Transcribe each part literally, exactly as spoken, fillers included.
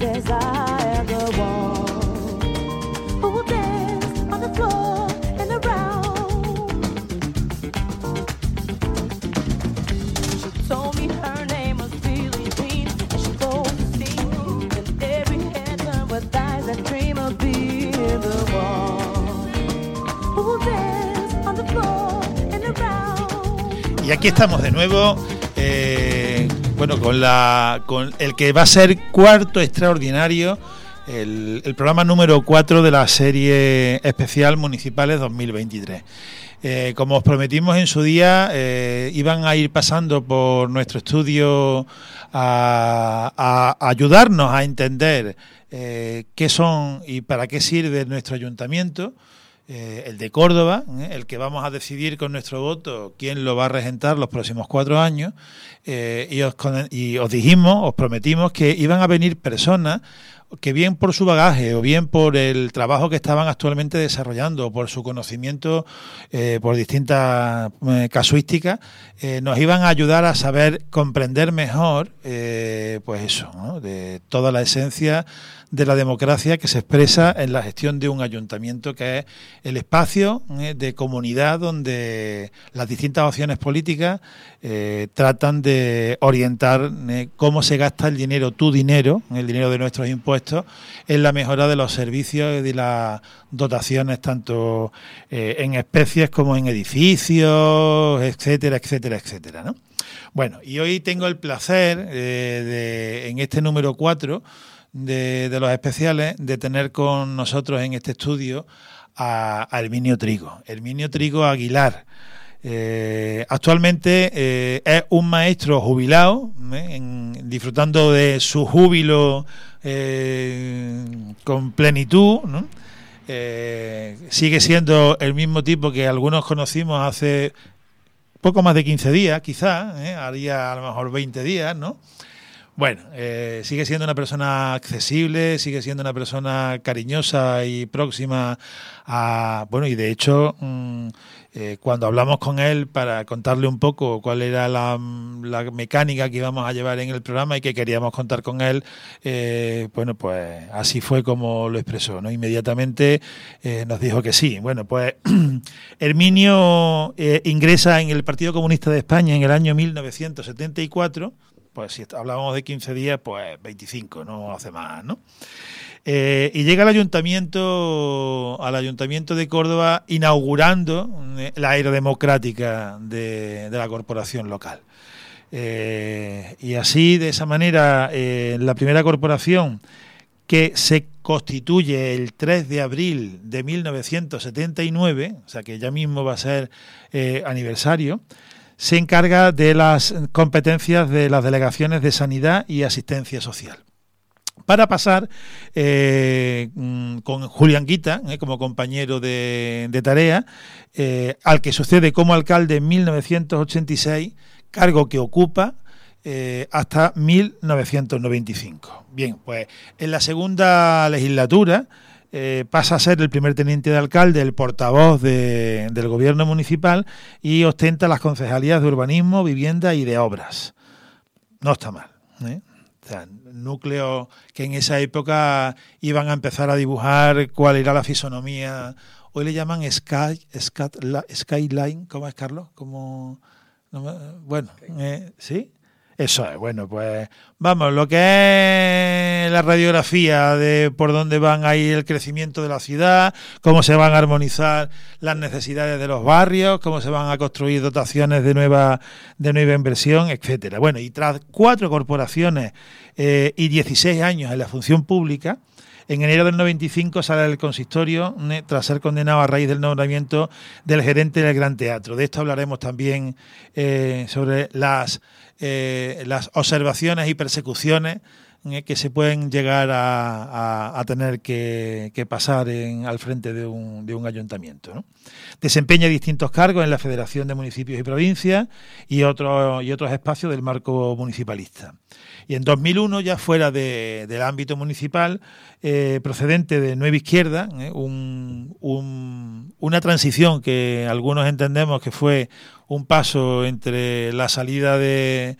Y aquí estamos de nuevo, eh, bueno, con la con el que va a ser cuarto extraordinario, el, el programa número cuatro de la serie especial Municipales dos mil veintitrés. Eh, como os prometimos en su día, eh, iban a ir pasando por nuestro estudio a, a, a ayudarnos a entender eh, qué son y para qué sirve nuestro ayuntamiento. Eh, el de Córdoba, eh, el que vamos a decidir con nuestro voto quién lo va a regentar los próximos cuatro años, eh, y, os, y os dijimos, os prometimos que iban a venir personas que bien por su bagaje o bien por el trabajo que estaban actualmente desarrollando o por su conocimiento eh, por distintas eh, casuísticas, eh, nos iban a ayudar a saber comprender mejor eh, pues eso, ¿no? De toda la esencia de la democracia que se expresa en la gestión de un ayuntamiento, que es el espacio eh, de comunidad donde las distintas opciones políticas eh, tratan de orientar eh, cómo se gasta el dinero, tu dinero, el dinero de nuestros impuestos, en la mejora de los servicios y de las dotaciones tanto eh, en especies como en edificios, etcétera, etcétera, etcétera, ¿no? Bueno, y hoy tengo el placer eh, de, en este número cuatro de, de los especiales, de tener con nosotros en este estudio a, a Herminio Trigo, Herminio Trigo Aguilar. Eh, actualmente eh, es un maestro jubilado, eh, en, disfrutando de su júbilo eh, con plenitud, ¿no? Eh, sigue siendo el mismo tipo que algunos conocimos hace poco más de quince días, quizás, eh, haría a lo mejor veinte días, ¿no? Bueno, eh, sigue siendo una persona accesible, sigue siendo una persona cariñosa y próxima a... Bueno, y de hecho, mmm, eh, cuando hablamos con él para contarle un poco cuál era la, la mecánica que íbamos a llevar en el programa y que queríamos contar con él, eh, bueno, pues así fue como lo expresó, ¿no? Inmediatamente eh, nos dijo que sí. Bueno, pues Herminio eh, ingresa en el Partido Comunista de España en el año mil novecientos setenta y cuatro. Pues si hablábamos de quince días, pues veinticinco, no hace más, ¿no? Eh, y llega al ayuntamiento, al ayuntamiento de Córdoba inaugurando la era democrática de, de la corporación local. Eh, y así, de esa manera, eh, la primera corporación que se constituye el tres de abril de mil novecientos setenta y nueve, o sea que ya mismo va a ser eh, aniversario, se encarga de las competencias de las delegaciones de sanidad y asistencia social. Para pasar eh, con Julián Guita eh, como compañero de, de tarea, eh, al que sucede como alcalde en mil novecientos ochenta y seis, cargo que ocupa eh, hasta mil novecientos noventa y cinco. Bien, pues en la segunda legislatura Eh, pasa a ser el primer teniente de alcalde, el portavoz de, del gobierno municipal, y ostenta las concejalías de urbanismo, vivienda y de obras. No está mal, ¿eh? O sea, núcleos que en esa época iban a empezar a dibujar cuál era la fisonomía. Hoy le llaman sky, sky skyline, ¿cómo es, Carlos? Como, no, bueno, eh, ¿sí? Eso es, bueno, pues vamos, lo que es la radiografía de por dónde van a ir el crecimiento de la ciudad, cómo se van a armonizar las necesidades de los barrios, cómo se van a construir dotaciones de nueva de nueva inversión, etcétera. Bueno, y tras cuatro corporaciones eh, y dieciséis años en la función pública, en enero del noventa y cinco sale del consistorio eh, tras ser condenado a raíz del nombramiento del gerente del Gran Teatro. De esto hablaremos también eh, sobre las Eh, las observaciones y persecuciones eh, que se pueden llegar a, a, a tener que, que pasar en, al frente de un, de un ayuntamiento, ¿no? Desempeña distintos cargos en la Federación de Municipios y Provincias y, otro, y otros espacios del marco municipalista. Y en dos mil uno, ya fuera de, del ámbito municipal, eh, procedente de Nueva Izquierda, eh, un, un, una transición que algunos entendemos que fue un paso entre la salida de,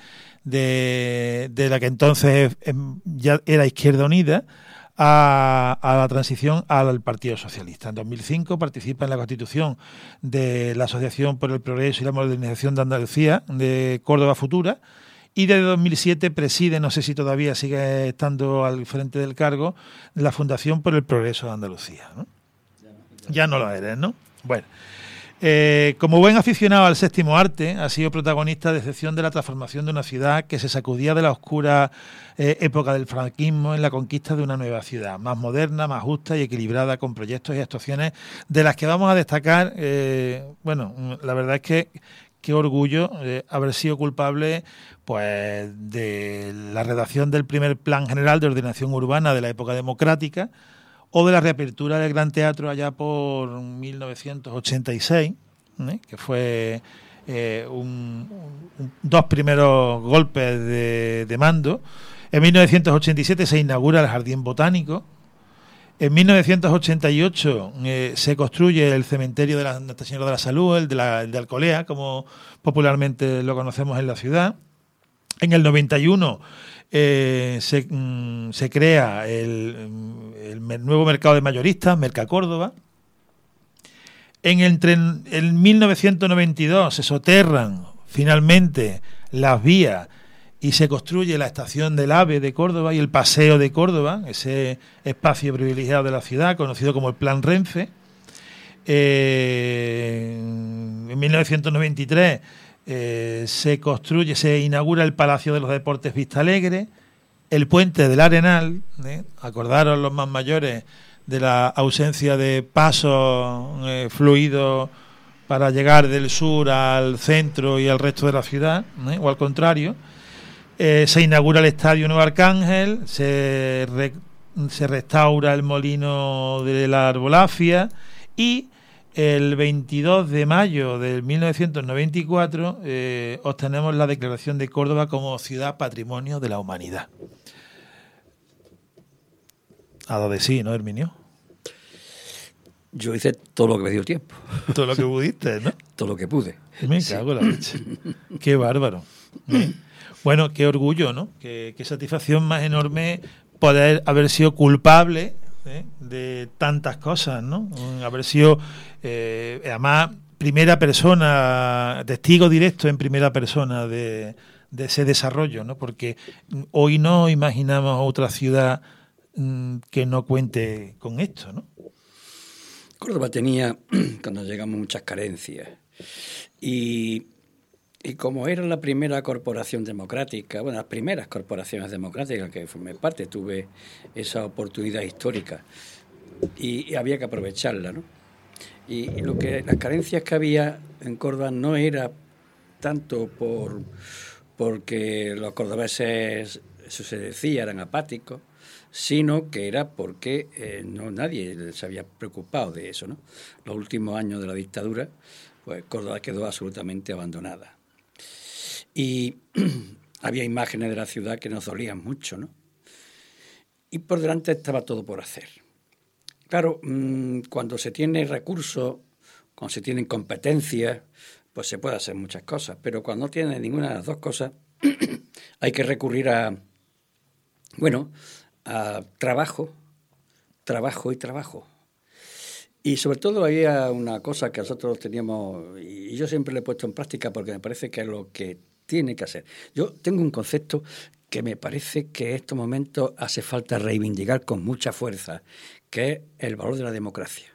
de, de la que entonces ya era Izquierda Unida, a, a la transición al Partido Socialista. En dos mil cinco participa en la constitución de la Asociación por el Progreso y la Modernización de Andalucía, de Córdoba Futura, y desde dos mil siete preside, no sé si todavía sigue estando al frente del cargo, la Fundación por el Progreso de Andalucía, ¿no? Ya no lo eres, ¿no? Bueno, eh, como buen aficionado al séptimo arte, ha sido protagonista de excepción de la transformación de una ciudad que se sacudía de la oscura eh, época del franquismo en la conquista de una nueva ciudad, más moderna, más justa y equilibrada, con proyectos y actuaciones de las que vamos a destacar. Eh, bueno, la verdad es que qué orgullo eh, haber sido culpable pues de la redacción del primer Plan General de Ordenación Urbana de la época democrática, o de la reapertura del Gran Teatro allá por mil novecientos ochenta y seis, ¿eh? que fue eh, un, un, dos primeros golpes de, de mando. En mil novecientos ochenta y siete se inaugura el Jardín Botánico. En mil novecientos ochenta y ocho eh, se construye el cementerio de la Nuestra Señora de la Salud, el de, la, el de Alcolea, como popularmente lo conocemos en la ciudad. En el noventa y uno eh, se, mm, se crea el, el nuevo mercado de mayoristas, Mercacórdoba. En, el, en mil novecientos noventa y dos se soterran finalmente las vías y se construye la estación del AVE de Córdoba y el Paseo de Córdoba, ese espacio privilegiado de la ciudad, conocido como el Plan Renfe. Eh, en mil novecientos noventa y tres eh, se construye, se inaugura el Palacio de los Deportes Vistalegre, el Puente del Arenal, ¿eh? Acordaros los más mayores de la ausencia de pasos eh, fluidos para llegar del sur al centro y al resto de la ciudad, ¿eh? O al contrario. Eh, se inaugura el Estadio Nuevo Arcángel, se, re, se restaura el Molino de la Arbolafia y el veintidós de mayo de mil novecientos noventa y cuatro eh, obtenemos la declaración de Córdoba como Ciudad Patrimonio de la Humanidad. Ha dado de sí, ¿no, Herminio? Yo hice todo lo que me dio tiempo. Todo lo que pudiste, ¿no? Todo lo que pude. Me cago en la leche. Qué bárbaro. ¿Eh? Bueno, qué orgullo, ¿no? Qué, qué satisfacción más enorme poder haber sido culpable ¿eh? de tantas cosas, ¿no? Haber sido, eh, además, primera persona, testigo directo en primera persona de, de ese desarrollo, ¿no? Porque hoy no imaginamos otra ciudad mmm, que no cuente con esto, ¿no? Córdoba tenía, cuando llegamos, muchas carencias. Y... Y como era la primera corporación democrática, bueno, las primeras corporaciones democráticas que formé parte, tuve esa oportunidad histórica y, y había que aprovecharla, ¿no? Y, y lo que las carencias que había en Córdoba no era tanto por porque los cordobeses, eso se decía, eran apáticos, sino que era porque eh, no nadie se había preocupado de eso, ¿no? Los últimos años de la dictadura, pues Córdoba quedó absolutamente abandonada. Y había imágenes de la ciudad que nos dolían mucho, ¿no? Y por delante estaba todo por hacer. Claro, mmm, cuando se tiene recursos, cuando se tienen competencias, pues se puede hacer muchas cosas. Pero cuando no tiene ninguna de las dos cosas, hay que recurrir a, bueno, a trabajo, trabajo y trabajo. Y sobre todo había una cosa que nosotros teníamos, y yo siempre lo he puesto en práctica porque me parece que es lo que tiene que hacer. Yo tengo un concepto que me parece que en estos momentos hace falta reivindicar con mucha fuerza, que es el valor de la democracia.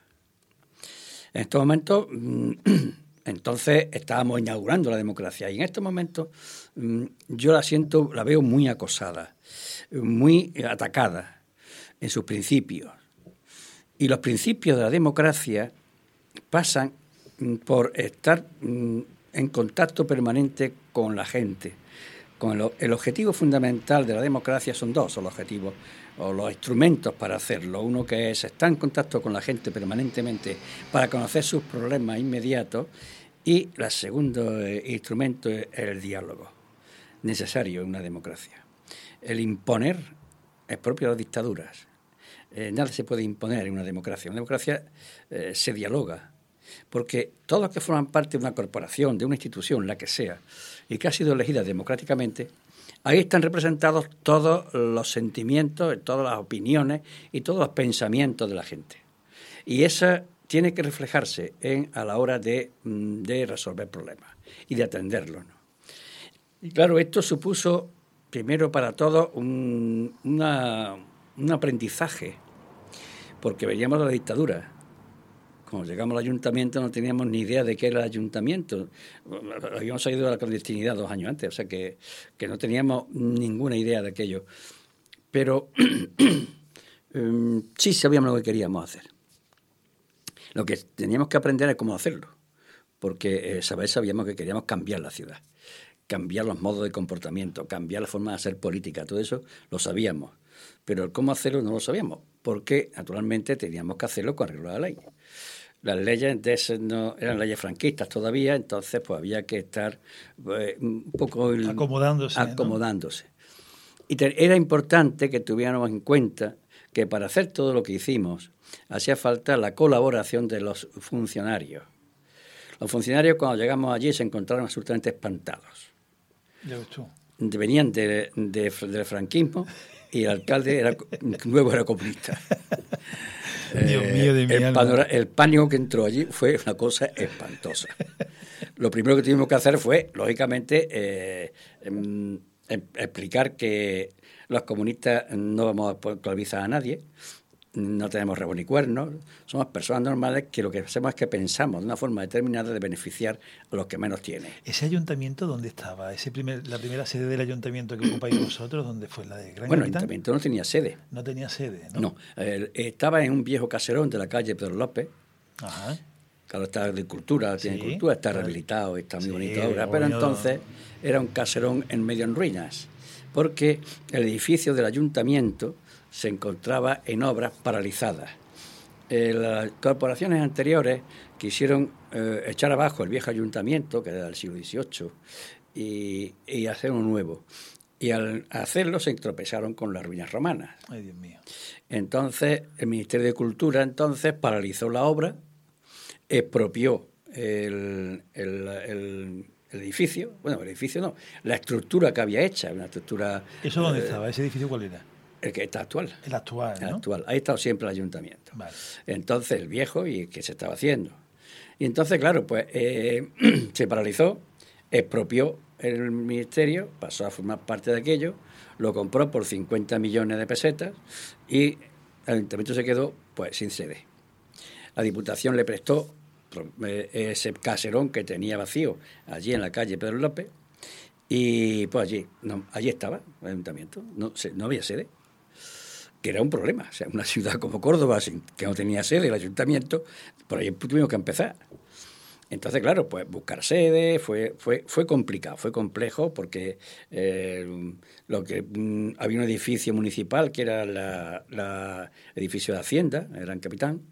En estos momentos, entonces estábamos inaugurando la democracia, y en estos momentos yo la siento, la veo muy acosada, muy atacada en sus principios. Y los principios de la democracia pasan por estar en contacto permanente con la gente. Con el, el objetivo fundamental de la democracia son dos los objetivos o los instrumentos para hacerlo. Uno que es estar en contacto con la gente permanentemente para conocer sus problemas inmediatos, y el segundo eh, instrumento es el diálogo, necesario en una democracia. El imponer es propio de las dictaduras. Eh, nada se puede imponer en una democracia. En una democracia eh, se dialoga, porque todos los que forman parte de una corporación, de una institución, la que sea, y que ha sido elegida democráticamente, Ahí están representados todos los sentimientos, todas las opiniones y todos los pensamientos de la gente. Y esa tiene que reflejarse en, a la hora de, de resolver problemas y de atenderlos, ¿no? Y claro, esto supuso, primero para todos, un, una, un aprendizaje, porque veníamos de la dictadura. Cuando llegamos al ayuntamiento no teníamos ni idea de qué era el ayuntamiento. Habíamos salido de la clandestinidad dos años antes, o sea que, que no teníamos ninguna idea de aquello. Pero um, sí sabíamos lo que queríamos hacer. Lo que teníamos que aprender es cómo hacerlo, porque esa vez sabíamos que queríamos cambiar la ciudad, cambiar los modos de comportamiento, cambiar la forma de hacer política, todo eso lo sabíamos. Pero el cómo hacerlo no lo sabíamos, porque naturalmente teníamos que hacerlo con arreglo a la ley. Las leyes de ese no eran leyes franquistas todavía, entonces pues había que estar eh, un poco el, acomodándose. acomodándose. ¿no? Y te, era importante que tuviéramos en cuenta que para hacer todo lo que hicimos hacía falta la colaboración de los funcionarios. Los funcionarios cuando llegamos allí se encontraron absolutamente espantados. Venían de, de, del franquismo y el alcalde era nuevo era comunista. Dios eh, mío de mi el, alma. panora, el pánico que entró allí fue una cosa espantosa. Lo primero que tuvimos que hacer fue, lógicamente, eh, eh, explicar que los comunistas no vamos a esclavizar a nadie, no tenemos rabo ni cuernos, somos personas normales que lo que hacemos es que pensamos de una forma determinada de beneficiar a los que menos tienen. ¿Ese ayuntamiento dónde estaba? Ese primer, la primera sede del ayuntamiento que ocupáis vosotros, ¿dónde fue? ¿La de Gran Bueno, Capitán? El ayuntamiento no tenía sede. No tenía sede, ¿no? No, eh, estaba en un viejo caserón de la calle Pedro López. Ajá. Claro, está de cultura, tiene Sí, cultura, está claro. rehabilitado, está muy Sí, bonito ahora, pero bonito. entonces era un caserón en medio en ruinas, porque el edificio del ayuntamiento se encontraba en obras paralizadas. Eh, las corporaciones anteriores quisieron eh, echar abajo el viejo ayuntamiento, que era del siglo dieciocho, y, y hacer uno nuevo. Y al hacerlo se tropezaron con las ruinas romanas. Ay, Dios mío. Entonces, el Ministerio de Cultura entonces paralizó la obra, expropió el, el, el, el edificio, bueno, el edificio no, la estructura que había hecha, una estructura... ¿Eso dónde eh, estaba? ¿Ese edificio cuál era? El que está actual. El actual, ¿no? El actual. Ahí ha estado siempre el ayuntamiento. Vale. Entonces, el viejo y que se estaba haciendo. Y entonces, claro, pues eh, se paralizó, expropió el ministerio, pasó a formar parte de aquello, lo compró por cincuenta millones de pesetas y el ayuntamiento se quedó pues sin sede. La Diputación le prestó eh, ese caserón que tenía vacío allí en la calle Pedro López y pues allí, no, allí estaba el ayuntamiento, no, no había sede, que era un problema. O sea, una ciudad como Córdoba, sin, que no tenía sede, el ayuntamiento, por ahí tuvimos que empezar. Entonces, claro, pues buscar sede fue fue fue complicado, fue complejo, porque eh, lo que mm, había un edificio municipal que era la, la edificio de Hacienda, el Gran Capitán,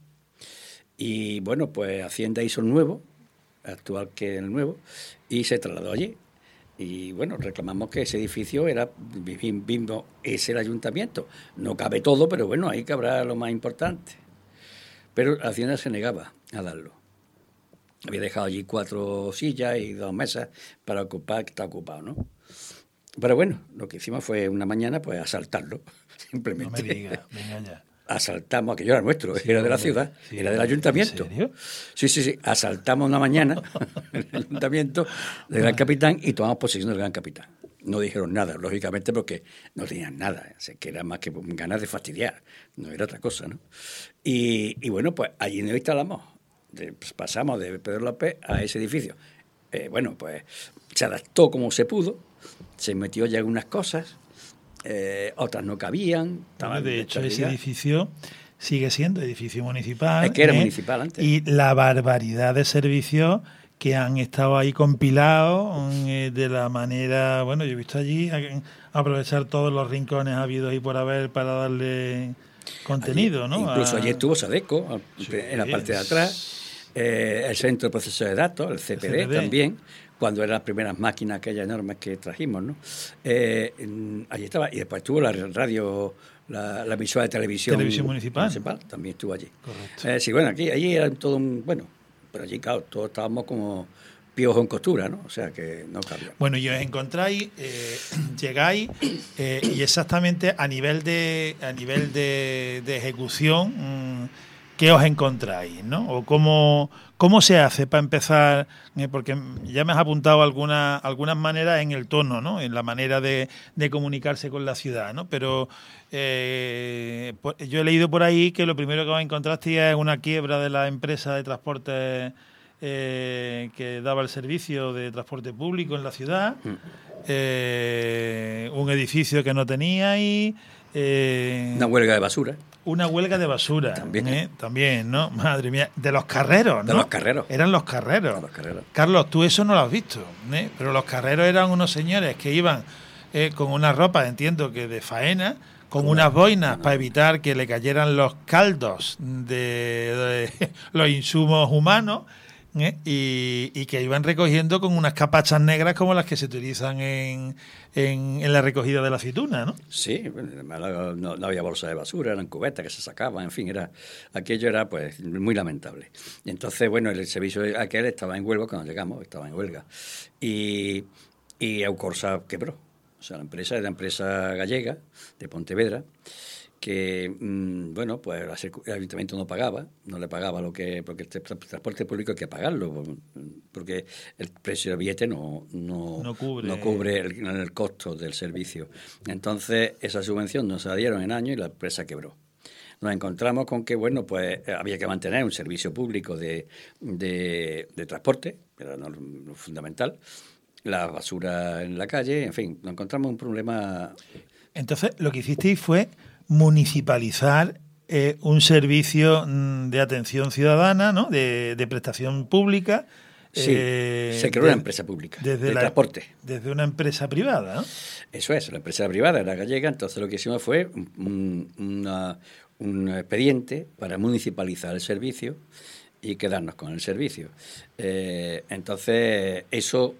y bueno, pues Hacienda hizo el nuevo, actual que el nuevo, y se trasladó allí. Y bueno, reclamamos que ese edificio era, mismo, es el ayuntamiento. No cabe todo, pero bueno, ahí cabrá lo más importante. Pero Hacienda se negaba a darlo. Había dejado allí cuatro sillas y dos mesas para ocupar, que está ocupado, ¿no? Pero bueno, lo que hicimos fue una mañana, pues asaltarlo, simplemente. No me digas, venga ya. Asaltamos, aquello era nuestro, Sí, era de la hombre, ciudad, sí, era del ayuntamiento. ¿En serio? Sí, sí, sí, asaltamos una mañana el ayuntamiento del Gran Capitán y tomamos posesión del Gran Capitán. No dijeron nada, lógicamente, porque no tenían nada, o sea, que era más que ganas de fastidiar, no era otra cosa, ¿no? Y, y bueno, pues allí nos instalamos, de, pues pasamos de Pedro López a ese edificio. Eh, bueno, pues se adaptó como se pudo, se metió ya algunas cosas, Eh, otras no cabían. Bueno, de hecho, ese edificio sigue siendo edificio municipal. Es que era ¿eh? municipal antes. Y la barbaridad de servicios que han estado ahí compilados eh, de la manera... Bueno, yo he visto allí a, aprovechar todos los rincones habidos y por haber para darle contenido, allí, ¿no? Incluso a... allí estuvo Sadeco, sí, en la parte de atrás, eh, el Centro de Proceso de Datos, el C P D, el C P D también, cuando eran las primeras máquinas aquellas enormes que trajimos, ¿no? Eh, allí estaba, y después estuvo la radio, la, la emisora de televisión, televisión municipal. municipal, también estuvo allí. Correcto. Eh, sí, bueno, aquí allí era todo un, bueno, pero allí, claro, todos estábamos como, piojo en costura, ¿no? O sea que no cambia. Bueno, y os encontráis, eh, llegáis eh, y exactamente a nivel de a nivel de, de ejecución, mmm, ¿qué os encontráis, ¿no? O cómo, cómo se hace para empezar, eh, porque ya me has apuntado algunas algunas maneras en el tono, ¿no? En la manera de, de comunicarse con la ciudad, ¿no? Pero eh, pues, yo he leído por ahí que lo primero que os encontrasteis es una quiebra de la empresa de transporte eh, que daba el servicio de transporte público en la ciudad, eh, un edificio que no teníais. Eh, una huelga de basura. Una huelga de basura. También. ¿eh? También, ¿no? Madre mía. De los carreros, ¿no? De los carreros. Eran los carreros. De los carreros. Carlos, tú eso no lo has visto, ¿eh? Pero los carreros eran unos señores que iban eh, con una ropa, entiendo que de faena, con Una, unas boinas no. para evitar que le cayeran los caldos de, de los insumos humanos. ¿Eh? Y, y que iban recogiendo con unas capachas negras como las que se utilizan en, en, en la recogida de la aceituna, ¿no? Sí, no, no había bolsa de basura, eran cubetas que se sacaban, en fin, era aquello era pues muy lamentable. Y entonces, bueno, el servicio aquel estaba en huelga cuando llegamos, estaba en huelga. Y, y Eucorsa quebró. O sea, la empresa era la empresa gallega de Pontevedra, que, mmm, bueno, pues el ayuntamiento no pagaba, no le pagaba lo que, porque el transporte público hay que pagarlo, porque el precio del billete no, no, no cubre, no cubre el, el costo del servicio. Entonces, esa subvención no se la dieron en años y la empresa quebró. Nos encontramos con que, bueno, pues había que mantener un servicio público de, de, de transporte, era lo fundamental, la basura en la calle, en fin, nos encontramos un problema. Entonces, lo que hicisteis fue municipalizar eh, un servicio de atención ciudadana, ¿no? de, de prestación pública. Sí, eh, se creó de, una empresa pública desde de la, transporte. Desde una empresa privada, ¿no? Eso es, la empresa privada era gallega, entonces lo que hicimos fue un, una, un expediente para municipalizar el servicio y quedarnos con el servicio. Eh, entonces, eso...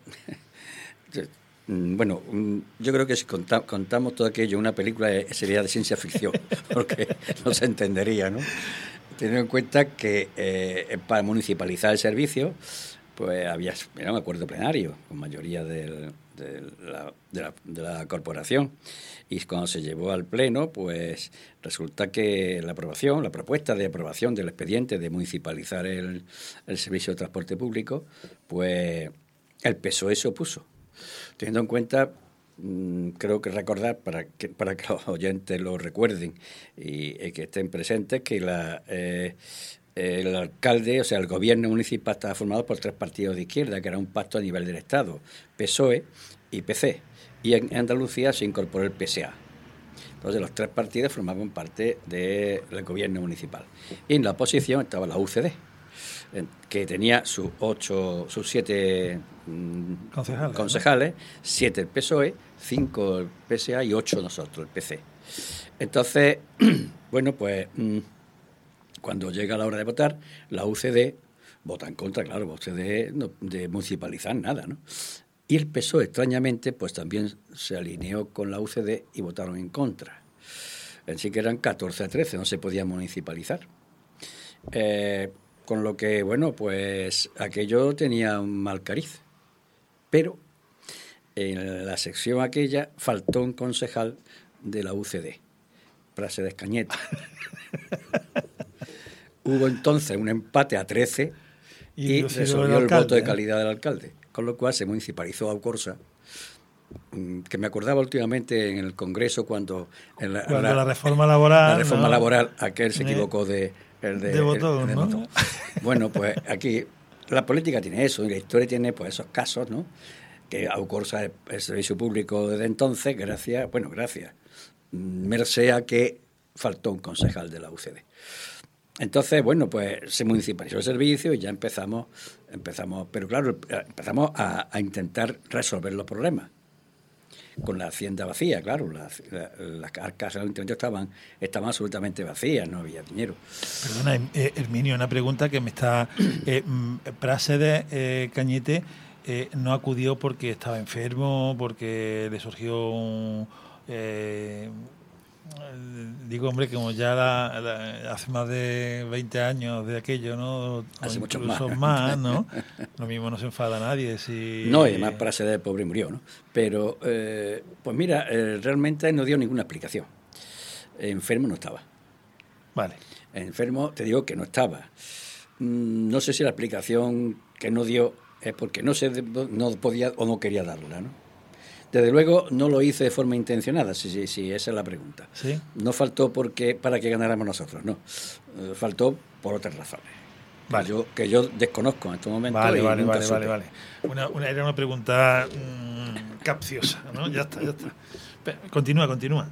Bueno, yo creo que si conta, contamos todo aquello en una película sería de ciencia ficción, porque no se entendería, ¿no? Teniendo en cuenta que eh, para municipalizar el servicio, pues había era un acuerdo plenario con mayoría del, de, la, de, la, de la corporación, y cuando se llevó al pleno, pues resulta que la aprobación, la propuesta de aprobación del expediente de municipalizar el, el servicio de transporte público, pues el P S O E se opuso. Teniendo en cuenta, mmm, creo que recordar, para que, para que los oyentes lo recuerden y, y que estén presentes, que la, eh, el alcalde, o sea, el gobierno municipal estaba formado por tres partidos de izquierda, que era un pacto a nivel del Estado, P S O E y P C. Y en Andalucía se incorporó el P S A. Entonces, los tres partidos formaban parte del gobierno municipal. Y en la oposición estaba la U C D, que tenía sus ocho, sus siete mmm, concejales, concejales ¿no? Siete el P S O E, cinco el P S A y ocho nosotros, el P C. Entonces, bueno, pues mmm, cuando llega la hora de votar, la U C D vota en contra, claro, la U C D no, de municipalizar nada, ¿no? Y el P S O E, extrañamente, pues también se alineó con la U C D y votaron en contra. Así que eran catorce a trece, no se podía municipalizar. Eh... Con lo que, bueno, pues aquello tenía un mal cariz. Pero en la sección aquella faltó un concejal de la U C D, Praxedes Cañete. Hubo entonces un empate a trece y, y resolvió el, alcalde, voto de calidad del alcalde. Con lo cual se municipalizó Eucorsa, que me acordaba últimamente en el Congreso cuando... En la, cuando la, la reforma laboral... La reforma ¿no? laboral, aquel se equivocó de... El de, de botón, el, el de ¿no? botón. Bueno, pues aquí la política tiene eso, y la historia tiene pues esos casos, ¿no? Que Eucorsa es el servicio público desde entonces, gracias, bueno, gracias, merced a que faltó un concejal de la U C D. Entonces, bueno, pues se municipalizó el servicio y ya empezamos, empezamos, pero claro, empezamos a, a intentar resolver los problemas. Con la hacienda vacía, claro, las, las, las arcas del ayuntamiento estaban, estaban absolutamente vacías, no había dinero. Perdona, eh, Herminio, una pregunta que me está... Eh, Praxedes eh, Cañete eh, no acudió porque estaba enfermo, porque le surgió un, eh, Digo, hombre, como ya la, la, hace más de veinte años de aquello, ¿no? Hace o muchos incluso más. más, ¿no? Lo mismo no se enfada nadie. Si... No, y además para ser de pobre murió, ¿no? Pero, eh, pues mira, eh, realmente no dio ninguna explicación. Enfermo no estaba. Vale. Enfermo, te digo que no estaba. Mm, no sé si la explicación que no dio es porque no, se, no podía o no quería darla, ¿no? Desde luego no lo hice de forma intencionada, si, si, si esa es la pregunta. ¿Sí? No faltó porque para que ganáramos nosotros, no. Eh, faltó por otras razones. Vale. Que, yo, que yo desconozco en estos momentos. Vale, y vale, nunca vale, supe. vale, vale. Una, una, era una pregunta mmm, capciosa, ¿no? Ya está, ya está. Pero, continúa, continúa.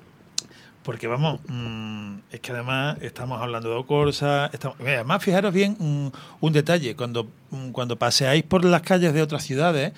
Porque vamos, mmm, es que además estamos hablando de Ocorsa, estamos, además fijaros bien mmm, un detalle, cuando, mmm, cuando paseáis por las calles de otras ciudades,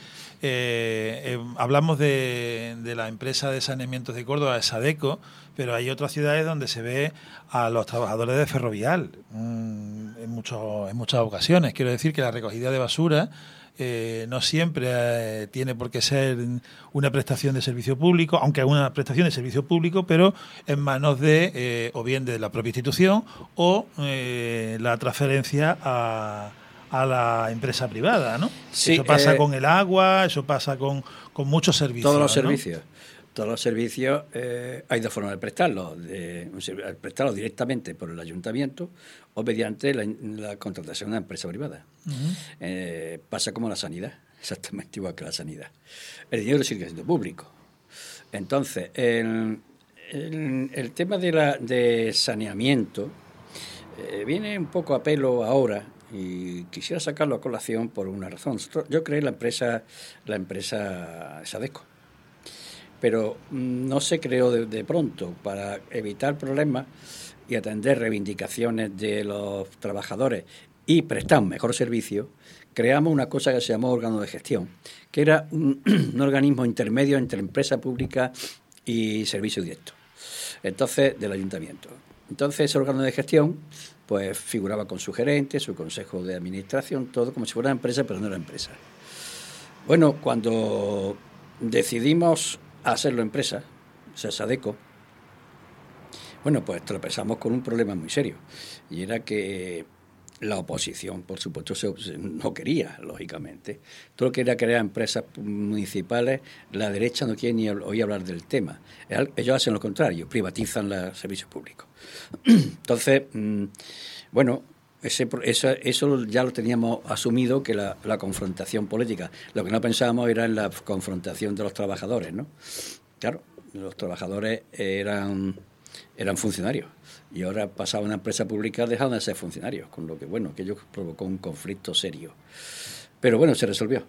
eh, eh, hablamos de, de la empresa de saneamientos de Córdoba, Sadeco, pero hay otras ciudades donde se ve a los trabajadores de Ferrovial, mmm, en, muchos, en muchas ocasiones. Quiero decir que la recogida de basura Eh, no siempre eh, tiene por qué ser una prestación de servicio público, aunque es una prestación de servicio público, pero en manos de eh, o bien de la propia institución o eh, la transferencia a, a la empresa privada, ¿no? Sí, eso pasa eh, con el agua, eso pasa con, con muchos servicios. Todos los ¿no? servicios. Todos los servicios eh, hay dos formas de prestarlos, de, de prestarlos directamente por el ayuntamiento o mediante la, la contratación de una empresa privada. Uh-huh. Eh, pasa como la sanidad, exactamente igual que la sanidad. El dinero sigue siendo público. Entonces, el, el, el tema de, la, de saneamiento eh, viene un poco a pelo ahora y quisiera sacarlo a colación por una razón. Yo creé la empresa, la empresa Sadeco. Pero no se creó de, de pronto para evitar problemas y atender reivindicaciones de los trabajadores y prestar un mejor servicio. Creamos una cosa que se llamó órgano de gestión, que era un, un organismo intermedio entre empresa pública y servicio directo, entonces del ayuntamiento. Entonces ese órgano de gestión pues figuraba con su gerente, su consejo de administración, todo como si fuera una empresa, pero no era empresa. Bueno, cuando decidimos hacerlo empresa, o sea, Sadeco, bueno, pues tropezamos con un problema muy serio, y era que la oposición, por supuesto, se, no quería, lógicamente. Todo lo que era crear empresas municipales, la derecha no quiere ni oír hablar del tema. Ellos hacen lo contrario, privatizan los servicios públicos. Entonces, bueno, ese, eso, eso ya lo teníamos asumido, que la, la confrontación política. Lo que no pensábamos era en la confrontación de los trabajadores, ¿no? Claro, los trabajadores eran, eran funcionarios y ahora pasaba una empresa pública, dejaban de ser funcionarios, con lo que, bueno, que ello provocó un conflicto serio. Pero bueno, se resolvió.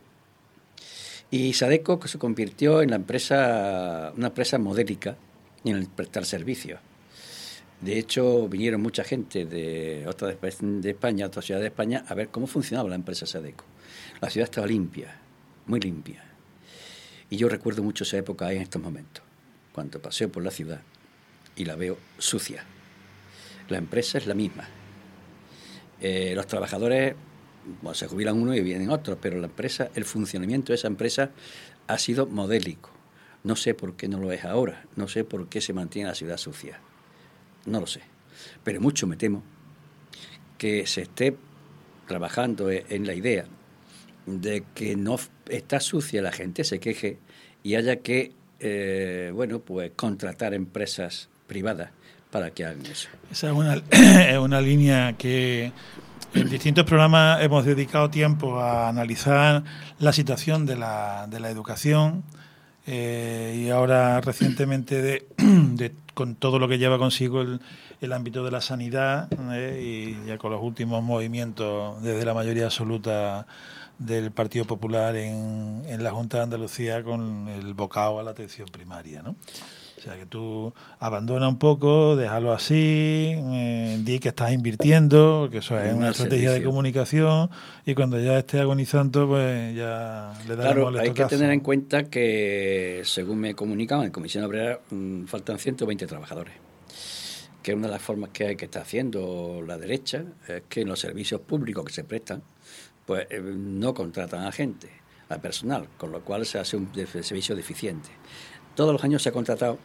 Y Sadeco se convirtió en la empresa, una empresa modélica en el prestar servicios. De hecho, vinieron mucha gente de otra de España, otra ciudad de España, a ver cómo funcionaba la empresa Sadeco. La ciudad estaba limpia, muy limpia. Y yo recuerdo mucho esa época en estos momentos, cuando paseo por la ciudad y la veo sucia. La empresa es la misma. Eh, los trabajadores, bueno, se jubilan unos y vienen otros, pero la empresa, el funcionamiento de esa empresa ha sido modélico. No sé por qué no lo es ahora, no sé por qué se mantiene la ciudad sucia. No lo sé, pero mucho me temo que se esté trabajando en la idea de que no está sucia, la gente se queje y haya que, eh, bueno, pues contratar empresas privadas para que hagan eso. Esa es una, es una línea que en distintos programas hemos dedicado tiempo a analizar la situación de la, de la educación. Eh, y ahora recientemente de, de, con todo lo que lleva consigo el, el ámbito de la sanidad eh, y ya con los últimos movimientos desde la mayoría absoluta del Partido Popular en, en la Junta de Andalucía con el bocado a la atención primaria, ¿no? O sea, que tú abandona un poco, déjalo así, eh, di que estás invirtiendo, que eso es una estrategia servicio de comunicación, y cuando ya esté agonizando, pues ya le daremos Claro, el hay estocazo. que tener en cuenta que, según me comunicaban en Comisión Obrera, mmm, faltan ciento veinte trabajadores. Que una de las formas que, hay que está haciendo la derecha es que en los servicios públicos que se prestan, pues eh, no contratan a gente, a personal, con lo cual se hace un servicio deficiente. Todos los años se ha contratado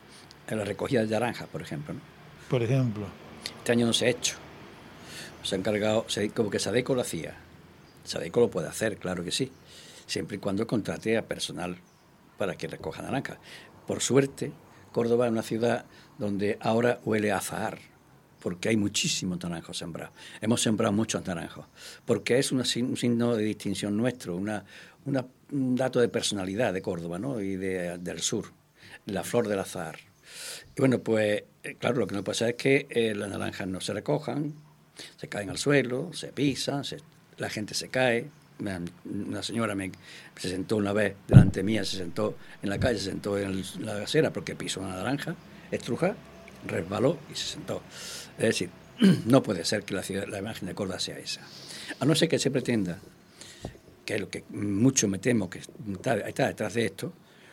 en la recogida de naranjas, por ejemplo, ¿no? Por ejemplo. Este año no se ha hecho. Se ha encargado, se, como que Sadeco lo hacía. Sadeco lo puede hacer, claro que sí, siempre y cuando contrate a personal para que recoja naranjas. Por suerte, Córdoba es una ciudad donde ahora huele a azahar, porque hay muchísimos naranjos sembrados. Hemos sembrado muchos naranjos, porque es una, un signo de distinción nuestro, una, una, un dato de personalidad de Córdoba, ¿no? Y de, del sur, la flor del azahar. Y bueno, pues claro, lo que no pasa es que eh, las naranjas no se recojan, se caen al suelo, se pisan, se, la gente se cae. Una señora me, se sentó una vez delante mía, se sentó en la calle, se sentó en la acera porque pisó una naranja, estruja, resbaló y se sentó. Es decir, no puede ser que la, ciudad, la imagen de Córdoba sea esa. A no ser que se pretenda, que es lo que mucho me temo que está, está detrás de esto,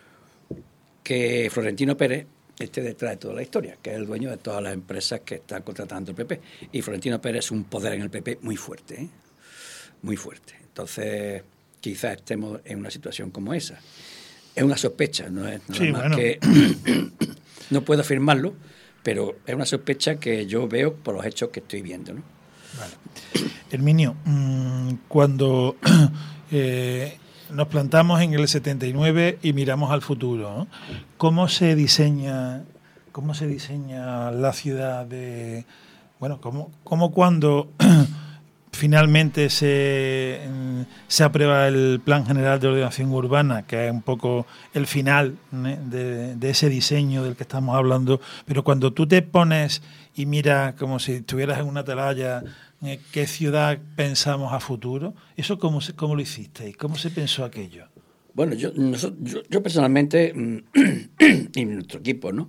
que Florentino Pérez esté detrás de toda la historia, que es el dueño de todas las empresas que están contratando el P P. Y Florentino Pérez es un poder en el P P muy fuerte, ¿eh? Muy fuerte. Entonces, quizás estemos en una situación como esa. Es una sospecha, no es nada sí, más bueno. que... No puedo afirmarlo, pero es una sospecha que yo veo por los hechos que estoy viendo, ¿no? Vale. Herminio, cuando eh, nos plantamos en el setenta y nueve y miramos al futuro, ¿no? ¿Cómo se diseña, cómo se diseña la ciudad de, bueno, cómo, cómo cuando finalmente se, se aprueba el Plan General de Ordenación Urbana, que es un poco el final, ¿eh? de, de ese diseño del que estamos hablando, pero cuando tú te pones y miras como si estuvieras en una atalaya, ¿eh? ¿Qué ciudad pensamos a futuro? ¿Eso cómo, se, cómo lo hicisteis? ¿Cómo se pensó aquello? Bueno, yo, nosotros, yo, yo personalmente, y nuestro equipo, ¿no?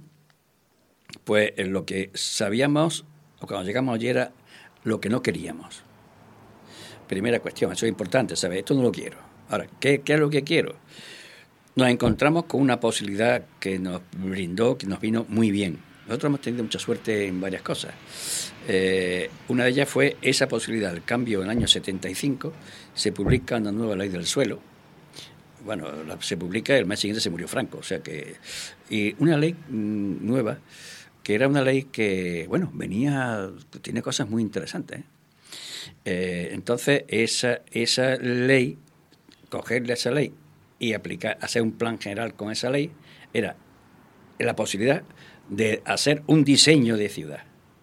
Pues lo que sabíamos, o cuando llegamos allí, era lo que no queríamos. Primera cuestión, eso es importante, ¿sabes? Esto no lo quiero. Ahora, ¿qué, qué es lo que quiero? Nos encontramos con una posibilidad que nos brindó, que nos vino muy bien. Nosotros hemos tenido mucha suerte en varias cosas. Eh, una de ellas fue esa posibilidad, el cambio en el año setenta y cinco, se publica una nueva ley del suelo. Bueno, la, se publica, el mes siguiente se murió Franco, o sea que... Y una ley mmm, nueva, que era una ley que, bueno, venía, tiene cosas muy interesantes, ¿eh? Eh, entonces, esa, esa ley, cogerle esa ley y aplicar, hacer un plan general con esa ley, era la posibilidad de hacer un diseño de ciudad.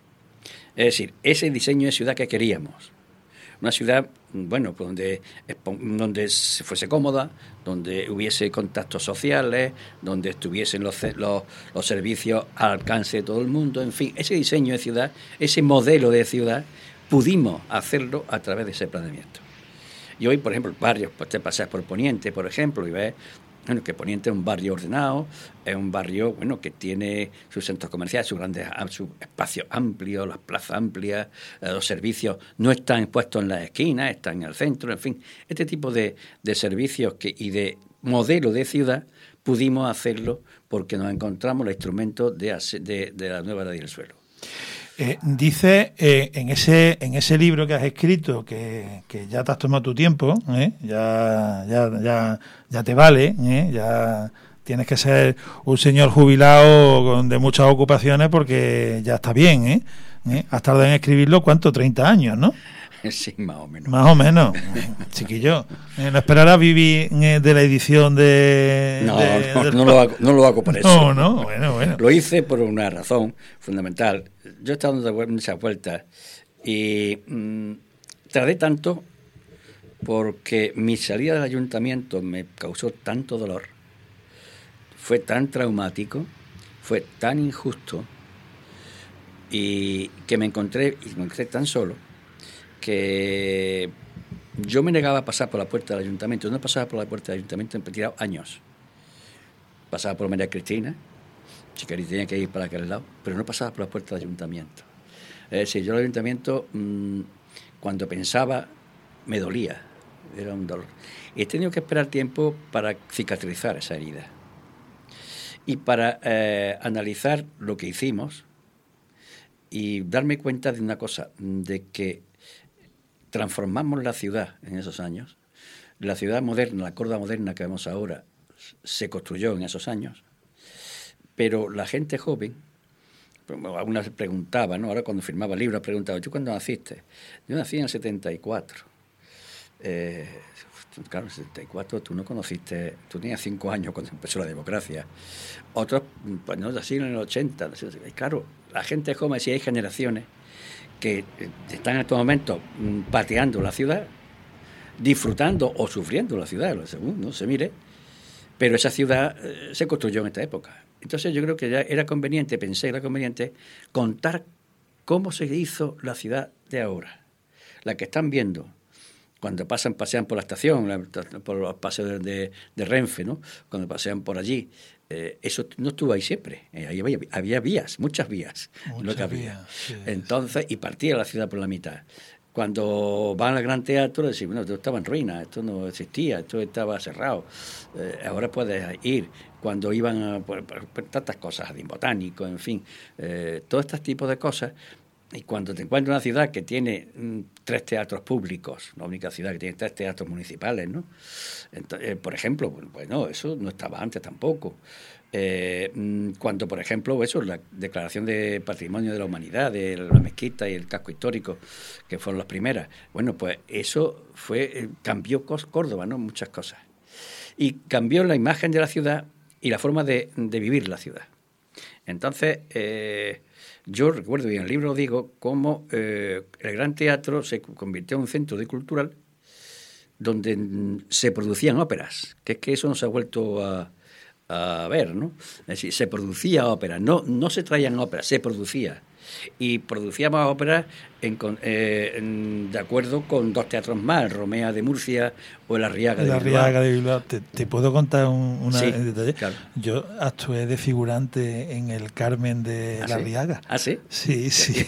Es decir, ese diseño de ciudad que queríamos. Una ciudad, bueno, pues donde, donde fuese cómoda, donde hubiese contactos sociales, donde estuviesen los, los, los servicios al alcance de todo el mundo, en fin, ese diseño de ciudad, ese modelo de ciudad, pudimos hacerlo a través de ese planeamiento. Y hoy, por ejemplo, barrios, pues te pasas por Poniente, por ejemplo, y ves, bueno, que Poniente es un barrio ordenado, es un barrio, bueno, que tiene sus centros comerciales, sus grandes, sus espacios amplios, las plazas amplias, los servicios no están puestos en las esquinas, están en el centro, en fin, este tipo de, de servicios que, y de modelo de ciudad pudimos hacerlo porque nos encontramos los instrumentos de, de, de la nueva ley del suelo. Eh, dice eh, en ese en ese libro que has escrito que, que ya te has tomado tu tiempo, ¿eh? ya, ya ya ya te vale, ¿eh? Ya tienes que ser un señor jubilado con, de muchas ocupaciones porque ya está bien, ¿eh? ¿Eh? Has tardado en escribirlo, ¿cuánto? treinta años, ¿no? Sí, más o menos. Más o menos, chiquillo. Eh, no esperarás vivir eh, de la edición de... No, de, no, de... no, lo hago, no lo hago por eso. No, no, bueno, bueno. Lo hice por una razón fundamental. Yo estaba dando muchas vueltas y mmm, tardé tanto porque mi salida del ayuntamiento me causó tanto dolor, fue tan traumático, fue tan injusto y que me encontré, y me encontré tan solo que yo me negaba a pasar por la puerta del ayuntamiento. No pasaba por la puerta del ayuntamiento en tirado años. Pasaba por María Cristina, si quería tenía que ir para aquel lado, pero no pasaba por la puerta del ayuntamiento. Es decir, yo el ayuntamiento, mmm, cuando pensaba, me dolía, era un dolor. Y he tenido que esperar tiempo para cicatrizar esa herida y para eh, analizar lo que hicimos y darme cuenta de una cosa, de que transformamos la ciudad en esos años. La ciudad moderna, la Córdoba moderna que vemos ahora, se construyó en esos años, pero la gente joven, algunas preguntaba, ¿no? Ahora cuando firmaba libros preguntaba, ¿tú cuándo naciste? Yo nací en el setenta y cuatro. Eh, claro, en el setenta y cuatro tú no conociste, tú tenías cinco años cuando empezó la democracia. Otros, pues no, así en el ochenta. Y claro, la gente joven, si hay generaciones que están en estos momentos pateando la ciudad, disfrutando o sufriendo la ciudad, según no se mire, pero esa ciudad eh, se construyó en esta época. Entonces yo creo que ya era conveniente, pensé que era conveniente contar cómo se hizo la ciudad de ahora, la que están viendo cuando pasan, pasean por la estación, por los paseos de, de Renfe, ¿no? Cuando pasean por allí. Eh, eso no estuvo ahí siempre. Eh, ahí había, había vías, muchas vías. Muchas lo que había. vías, sí, Entonces, sí. Y partía la ciudad por la mitad. Cuando van al Gran Teatro, decían, bueno, esto estaba en ruinas, esto no existía, esto estaba cerrado. Eh, ahora puedes ir. Cuando iban a por, por, por tantas cosas, jardín botánico, en fin, eh, todos estos tipos de cosas. Y cuando te encuentras una ciudad que tiene mm, tres teatros públicos, la única ciudad que tiene tres teatros municipales, ¿no? Entonces, eh, por ejemplo, bueno, eso no estaba antes tampoco. Eh, cuando, por ejemplo, eso, la Declaración de Patrimonio de la Humanidad, de la mezquita y el casco histórico, que fueron las primeras, bueno, pues eso fue cambió Córdoba, ¿no? Muchas cosas. Y cambió la imagen de la ciudad y la forma de, de vivir la ciudad. Entonces, eh, yo recuerdo, y en el libro lo digo, cómo eh, el Gran Teatro se convirtió en un centro de cultural donde se producían óperas, que es que eso no se ha vuelto a, a ver, ¿no? Es decir, se producía ópera, no, no se traían óperas, se producía. Y producíamos óperas en, eh, en, de acuerdo con dos teatros más, el Romea de Murcia o el Arriaga el de Bilbao. Arriaga de Bilbao. ¿Te, te puedo contar un una sí, detalle? Claro. Yo actué de figurante en el Carmen de ¿Ah, la sí? Arriaga. ¿Ah, sí? Sí, sí.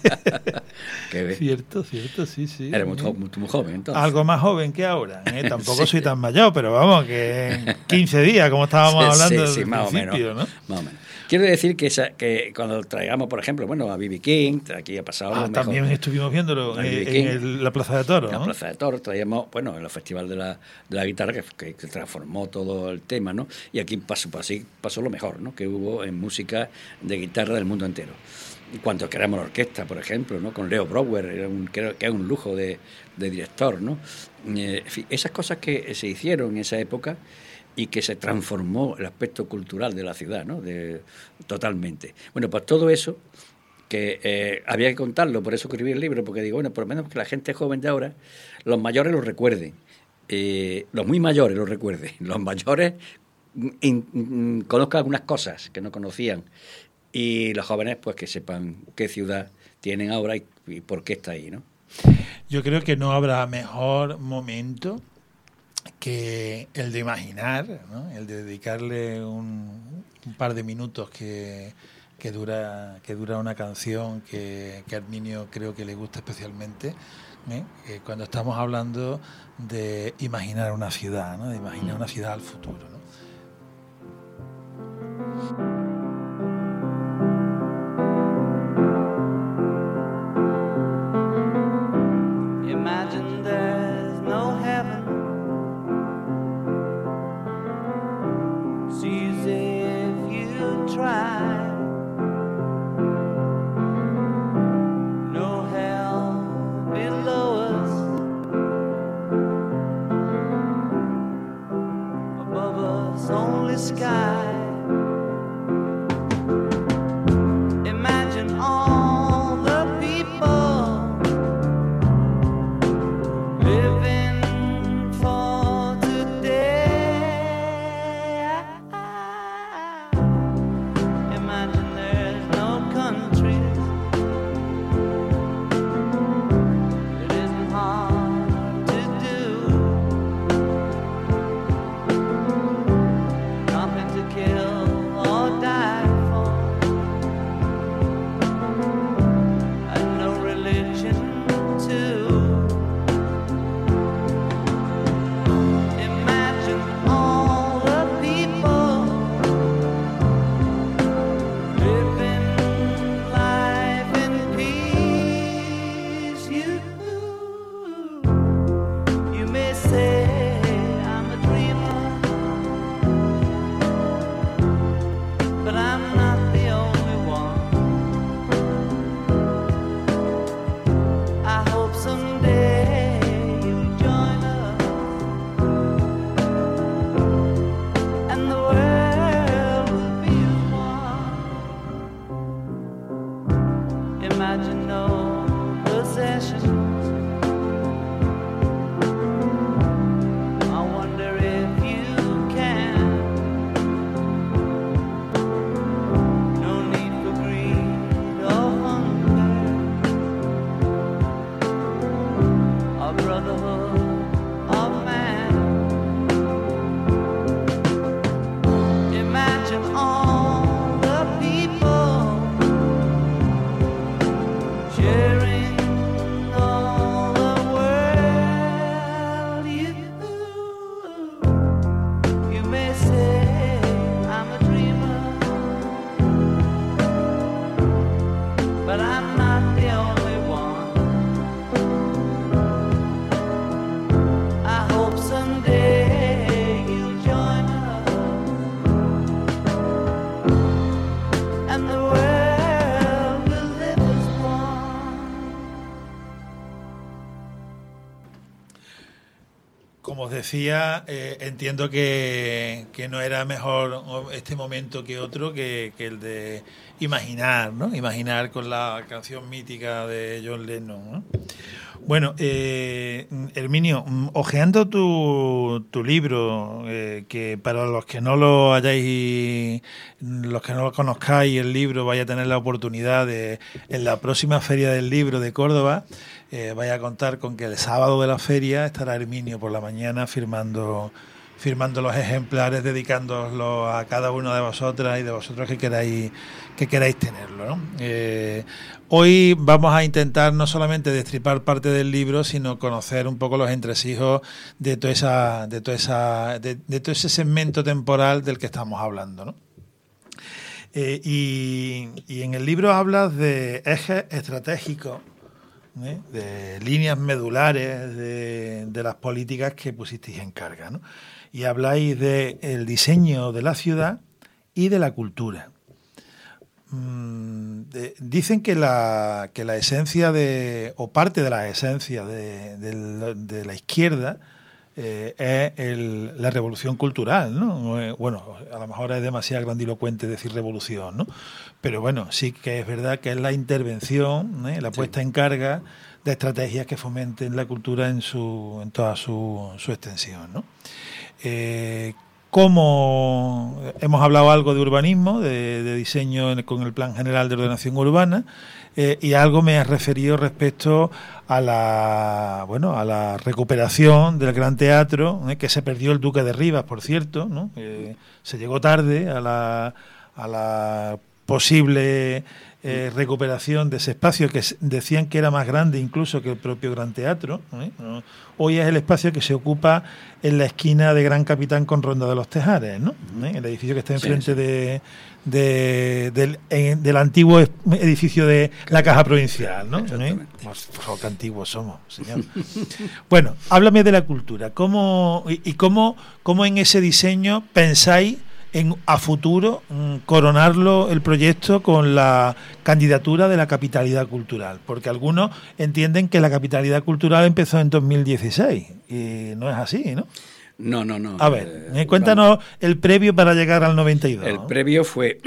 Qué cierto, cierto, sí, sí. Era muy, muy, muy joven, entonces. Algo más joven que ahora. ¿eh? Tampoco sí. soy tan mayor, pero vamos, que en quince días, como estábamos sí, hablando sí, sí, desde más el principio, o menos, ¿no? Más o menos. Quiero decir que, esa, que cuando traigamos, por ejemplo, bueno, a B B King, aquí ha pasado ah, lo mejor. También estuvimos viéndolo en, en el, la Plaza de Toros, En ¿no? la Plaza de Toros traíamos, bueno, en el Festival de la, de la Guitarra, que, que, que transformó todo el tema, ¿no? Y aquí pasó, así pasó lo mejor, ¿no? Que hubo en música de guitarra del mundo entero. Y cuando creamos la orquesta, por ejemplo, ¿no? Con Leo Brouwer, era un, que era un lujo de, de director, ¿no? Eh, en fin, esas cosas que se hicieron en esa época y que se transformó el aspecto cultural de la ciudad, ¿no? De, totalmente. Bueno, pues todo eso, que eh, había que contarlo, por eso escribí el libro, porque digo, bueno, por lo menos que la gente joven de ahora, los mayores lo recuerden, eh, los muy mayores lo recuerden, los mayores in, in, conozcan algunas cosas que no conocían, y los jóvenes, pues que sepan qué ciudad tienen ahora y, y por qué está ahí, ¿no? Yo creo que no habrá mejor momento que el de imaginar, ¿no? El de dedicarle un, un par de minutos que, que dura que dura una canción que, que a Herminio creo que le gusta especialmente, ¿eh? Eh, cuando estamos hablando de imaginar una ciudad, ¿no? De imaginar una ciudad al futuro, ¿no? Above imagine no possessions. I wonder if you can. No need for greed or hunger, or brotherhood of man. Imagine all the people sharing all the world. You, you may say I'm a dreamer, but I'm not the only one. I hope someday you'll join us, and the world will live as one. Como os decía, eh, entiendo que, que no era mejor este momento que otro que, que el de imaginar, ¿no? Imaginar con la canción mítica de John Lennon, ¿no? Bueno, eh, Herminio, mm, hojeando tu, tu libro, eh, que para los que no lo hayáis, los que no lo conozcáis, el libro, vaya a tener la oportunidad de, en la próxima Feria del Libro de Córdoba, eh, vaya a contar con que el sábado de la feria estará Herminio por la mañana firmando firmando los ejemplares, dedicándolos a cada una de vosotras y de vosotros que queráis que queráis tenerlo, ¿no? Eh, hoy vamos a intentar no solamente destripar parte del libro, sino conocer un poco los entresijos de toda esa, de toda esa, de, de todo ese segmento temporal del que estamos hablando, ¿no? Eh, y, y en el libro hablas de ejes estratégicos, ¿eh? De líneas medulares de, de las políticas que pusisteis en carga, ¿no? Y habláis del diseño de la ciudad y de la cultura. Mm, de, dicen que la, que la esencia de, o parte de la esencia de, de, de la izquierda eh, es el, la revolución cultural, ¿no? Bueno, a lo mejor es demasiado grandilocuente decir revolución, ¿no? Pero bueno, sí que es verdad que es la intervención, ¿eh? La puesta sí. en carga de estrategias que fomenten la cultura en su en toda su, su extensión, ¿no? Eh, como hemos hablado algo de urbanismo, de, de diseño en, con el Plan General de Ordenación Urbana, eh, y algo me has referido respecto a la bueno a la recuperación del Gran Teatro, eh, que se perdió el Duque de Rivas, por cierto, ¿no? Eh, se llegó tarde a la a la posible eh, recuperación de ese espacio que decían que era más grande incluso que el propio Gran Teatro, ¿eh? Hoy es el espacio que se ocupa en la esquina de Gran Capitán con Ronda de los Tejares, ¿no? ¿Eh? El edificio que está enfrente sí, sí. de, de del, en, del antiguo edificio de la Caja Provincial, ¿no? ¿Eh? Pues, pues, qué antiguos somos, señor. Bueno, háblame de la cultura. ¿Cómo y, y cómo, cómo en ese diseño pensáis en a futuro mmm, coronarlo el proyecto con la candidatura de la capitalidad cultural? Porque algunos entienden que la capitalidad cultural empezó en dos mil dieciséis y no es así, ¿no? No, no, no. A ver, eh, cuéntanos vamos. El previo para llegar al noventa y dos. El previo fue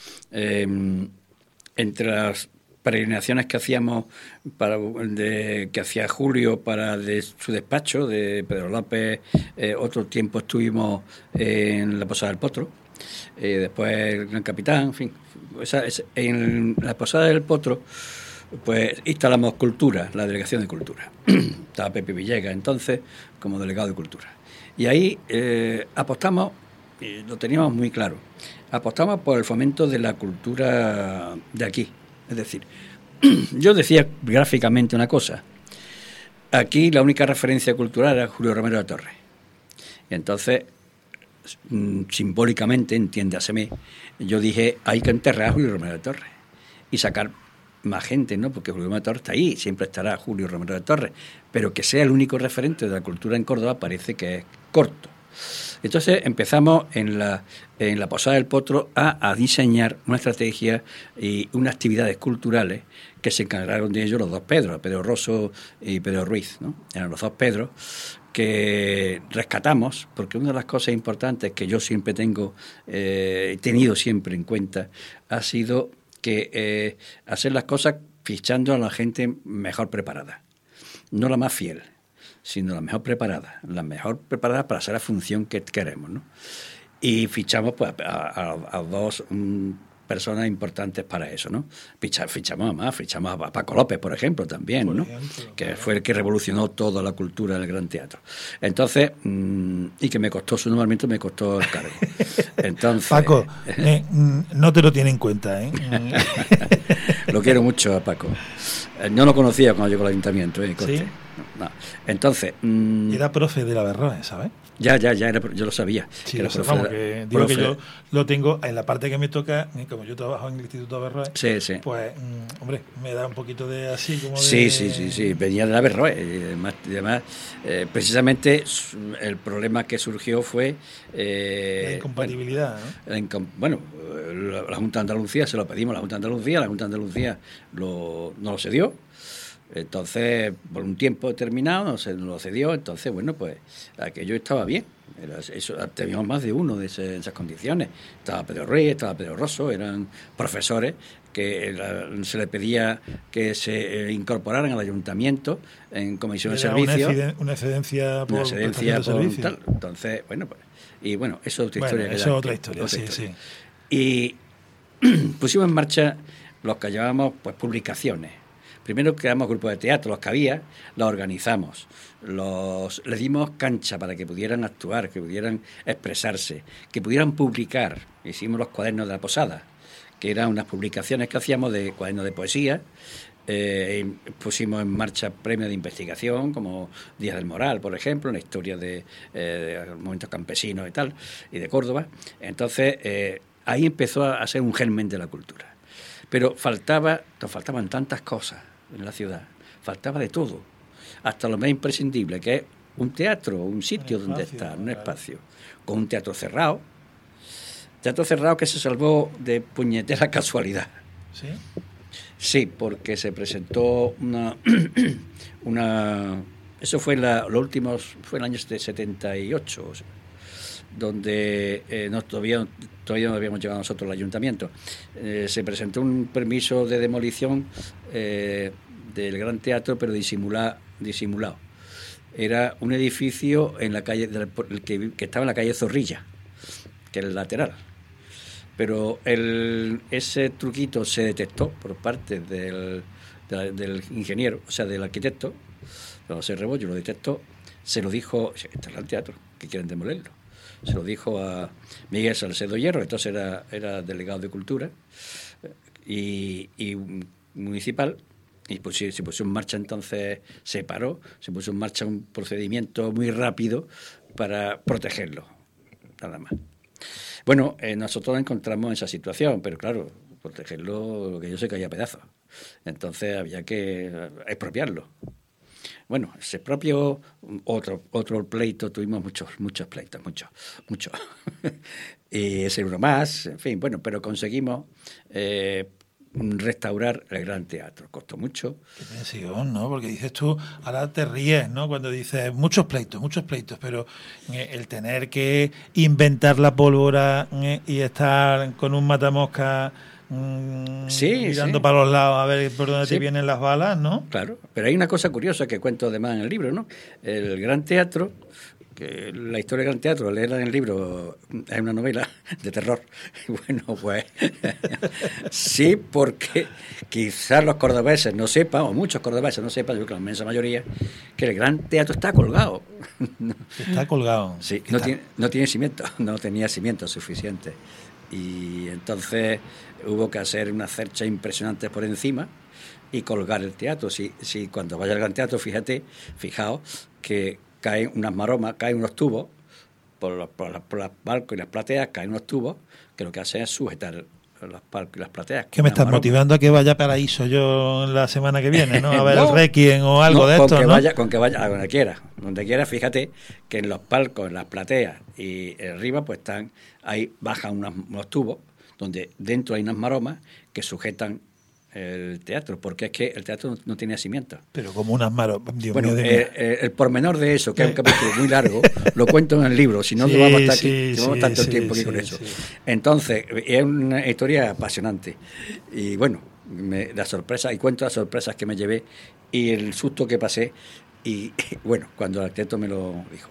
eh, entre las peregrinaciones que hacíamos para de, que hacía Julio para de su despacho de Pedro López, eh, otro tiempo estuvimos eh, en la Posada del Potro, eh, después el Gran Capitán, en fin, esa, esa, en la Posada del Potro pues instalamos Cultura, la delegación de Cultura. Estaba Pepe Villegas entonces como delegado de Cultura y ahí eh, apostamos, y lo teníamos muy claro, apostamos por el fomento de la cultura de aquí. Es decir, yo decía gráficamente una cosa. Aquí la única referencia cultural era Julio Romero de Torres. Y entonces, simbólicamente, entiéndaseme, yo dije, hay que enterrar a Julio Romero de Torres y sacar más gente, ¿no? Porque Julio Romero de Torres está ahí, siempre estará Julio Romero de Torres, pero que sea el único referente de la cultura en Córdoba parece que es corto. Entonces empezamos en la, en la Posada del Potro a, a diseñar una estrategia y unas actividades culturales que se encargaron de ellos los dos Pedros, Pedro Rosso y Pedro Ruiz, ¿no? Eran los dos Pedros que rescatamos, porque una de las cosas importantes que yo siempre tengo, eh, he tenido siempre en cuenta, ha sido que eh, hacer las cosas fichando a la gente mejor preparada. No la más fiel, sino la mejor preparada. La mejor preparada para hacer la función que queremos, ¿no? Y fichamos pues, a, a, a dos um, personas importantes para eso, ¿no? Ficha, fichamos a más, fichamos a Paco López, por ejemplo, también, ¿no? Ejemplo, que claro. Fue el que revolucionó toda la cultura del Gran Teatro. Entonces, mmm, y que me costó su nombramiento, me costó el cargo. Entonces, Paco, eh, no te lo tiene en cuenta, ¿eh? Lo quiero mucho a Paco. No lo conocía cuando llegó al ayuntamiento, ¿eh? ¿Sí? No, no. Entonces... Mmm, era profe de la Berroe, ¿sabes? Ya, ya, ya, era, yo lo sabía. Sí, que lo sabemos, que digo profe. Que yo lo tengo en la parte que me toca, como yo trabajo en el Instituto Averroe, sí, sí. Pues, mm, hombre, me da un poquito de así como de... Sí, sí, sí, sí, venía de la Averroe. Y además, además eh, precisamente el problema que surgió fue... Eh, la incompatibilidad, bueno, ¿no? La incom bueno, la, la Junta de Andalucía se lo pedimos a la Junta de Andalucía, la Junta de Andalucía lo, no lo cedió. Entonces, por un tiempo determinado, no se lo cedió. Entonces, bueno, pues aquello estaba bien. Era eso, teníamos más de uno de ese, esas condiciones. Estaba Pedro Rey, estaba Pedro Rosso, eran profesores que la, se le pedía que se incorporaran al ayuntamiento en comisión de servicios. Una, una excedencia por, una excedencia por servicio. Tal. Entonces, bueno, pues, y bueno, eso es otra bueno, historia. Eso es otra historia, otra sí, historia. sí. Y pusimos en marcha los que llamábamos pues publicaciones. Primero creamos grupos de teatro, los que había, los organizamos, los, les dimos cancha para que pudieran actuar, que pudieran expresarse, que pudieran publicar. Hicimos los cuadernos de la posada, que eran unas publicaciones que hacíamos de cuadernos de poesía. Eh, pusimos en marcha premios de investigación, como Díaz del Moral, por ejemplo, una historia de, eh, de momentos campesinos y tal, y de Córdoba. Entonces, eh, ahí empezó a ser un germen de la cultura. Pero faltaba, nos faltaban tantas cosas en la ciudad, faltaba de todo, hasta lo más imprescindible, que es un teatro, un sitio un espacio, donde estar, un claro. espacio, con un teatro cerrado, teatro cerrado que se salvó de puñetera casualidad. ¿Sí? Sí, porque se presentó una, una eso fue la, los últimos, fue el año setenta y ocho, o sea, donde eh, no, todavía, todavía no habíamos llegado nosotros al ayuntamiento. Eh, se presentó un permiso de demolición eh, del Gran Teatro, pero disimula, disimulado. Era un edificio en la calle del, que, que estaba en la calle Zorrilla, que es el lateral. Pero el, ese truquito se detectó por parte del, de, del ingeniero, o sea, del arquitecto, José Rebollo lo detectó, se lo dijo, este es el Gran Teatro, que quieren demolerlo. Se lo dijo a Miguel Salcedo Hierro, entonces era, era delegado de Cultura y, y municipal, y pues se puso en marcha, entonces se paró, se puso en marcha un procedimiento muy rápido para protegerlo, nada más. Bueno, eh, nosotros nos encontramos en esa situación, pero claro, protegerlo, lo que yo sé, caía a pedazos. Entonces había que expropiarlo. Bueno, ese propio otro otro pleito, tuvimos muchos muchos pleitos, muchos, muchos. Y ese uno más, en fin, bueno, pero conseguimos eh, restaurar el Gran Teatro. Costó mucho. Qué tensión, ¿no? Porque dices tú, ahora te ríes, ¿no? Cuando dices muchos pleitos, muchos pleitos, pero eh, el tener que inventar la pólvora eh, y estar con un matamosca Mm, sí, mirando sí. para los lados a ver por dónde sí. te vienen las balas, ¿no? Claro, pero hay una cosa curiosa que cuento además en el libro, ¿no? El Gran Teatro, que la historia del Gran Teatro, leerla en el libro es una novela de terror. Bueno, pues sí, porque quizás los cordobeses no sepan, o muchos cordobeses no sepan, yo creo que la inmensa mayoría, que el Gran Teatro está colgado. Está colgado. Sí, no tiene, no tiene cimiento, no tenía cimiento suficiente. Y entonces hubo que hacer unas cerchas impresionantes por encima y colgar el teatro. Si, si cuando vaya al Gran Teatro, fíjate, fijaos que caen unas maromas, caen unos tubos, por los, por los, por los palcos y las plateas caen unos tubos que lo que hacen es sujetar los palcos y las plateas. ¿Qué me estás maroma. motivando a que vaya a Paraíso yo la semana que viene, ¿no? A ver no, el Requiem o algo no, de con esto, que ¿no? Vaya, con que vaya a donde quiera, donde quiera, fíjate que en los palcos, en las plateas y arriba, pues están, ahí bajan unos, unos tubos donde dentro hay unas maromas que sujetan el teatro, porque es que el teatro no, no tiene cimientos. Pero como unas maromas, Dios bueno, mío. Eh, eh, el pormenor de eso, que es un capítulo muy largo, lo cuento en el libro, si no, sí, no vamos a estar aquí, sí, no vamos a estar todo el tiempo sí, aquí con sí, eso. Sí. Entonces, es una historia apasionante. Y bueno, me, las sorpresas, y cuento las sorpresas que me llevé y el susto que pasé. Y bueno, cuando el arquitecto me lo dijo.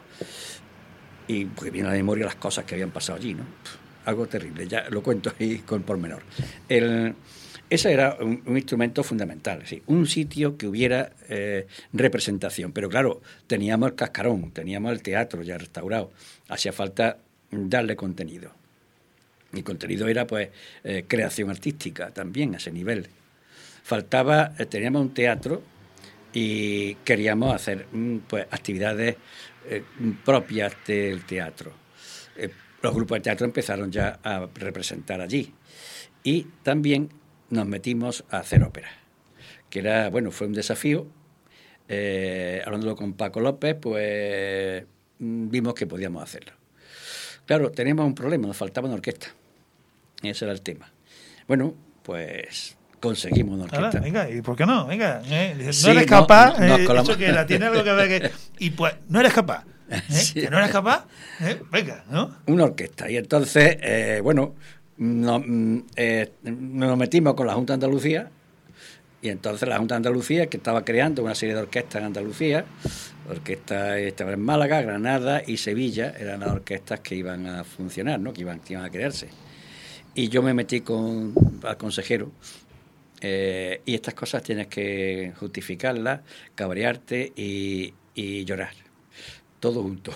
Y pues viene a la memoria las cosas que habían pasado allí, ¿no? Algo terrible, ya lo cuento ahí con pormenor. El, ese era un, un instrumento fundamental, ¿sí? Un sitio que hubiera eh, representación. Pero claro, teníamos el cascarón, teníamos el teatro ya restaurado. Hacía falta darle contenido. Y contenido era, pues, eh, creación artística también a ese nivel. Faltaba, eh, teníamos un teatro y queríamos hacer, pues, actividades eh, propias del teatro. Eh, los grupos de teatro empezaron ya a representar allí. Y también nos metimos a hacer ópera, que era, bueno, fue un desafío. Eh, hablándolo con Paco López, pues vimos que podíamos hacerlo. Claro, teníamos un problema, nos faltaba una orquesta. Ese era el tema. Bueno, pues conseguimos una orquesta. Ahora, venga, ¿y por qué no? Venga, eh, no sí, eres capaz, no, no, eh, colamos. eso que la tiene algo que ver que... Y pues, no eres capaz. ¿eh? Sí. Que no eres capaz, ¿eh? Venga, ¿no? Una orquesta. Y entonces, eh, bueno, nos, eh, nos metimos con la Junta de Andalucía. Y entonces la Junta de Andalucía, que estaba creando una serie de orquestas en Andalucía, orquestas estaban en Málaga, Granada y Sevilla, eran las orquestas que iban a funcionar, ¿no? que, iban, que iban a crearse. Y yo me metí con al consejero, eh, y estas cosas tienes que justificarlas, cabrearte y, y llorar, todo junto.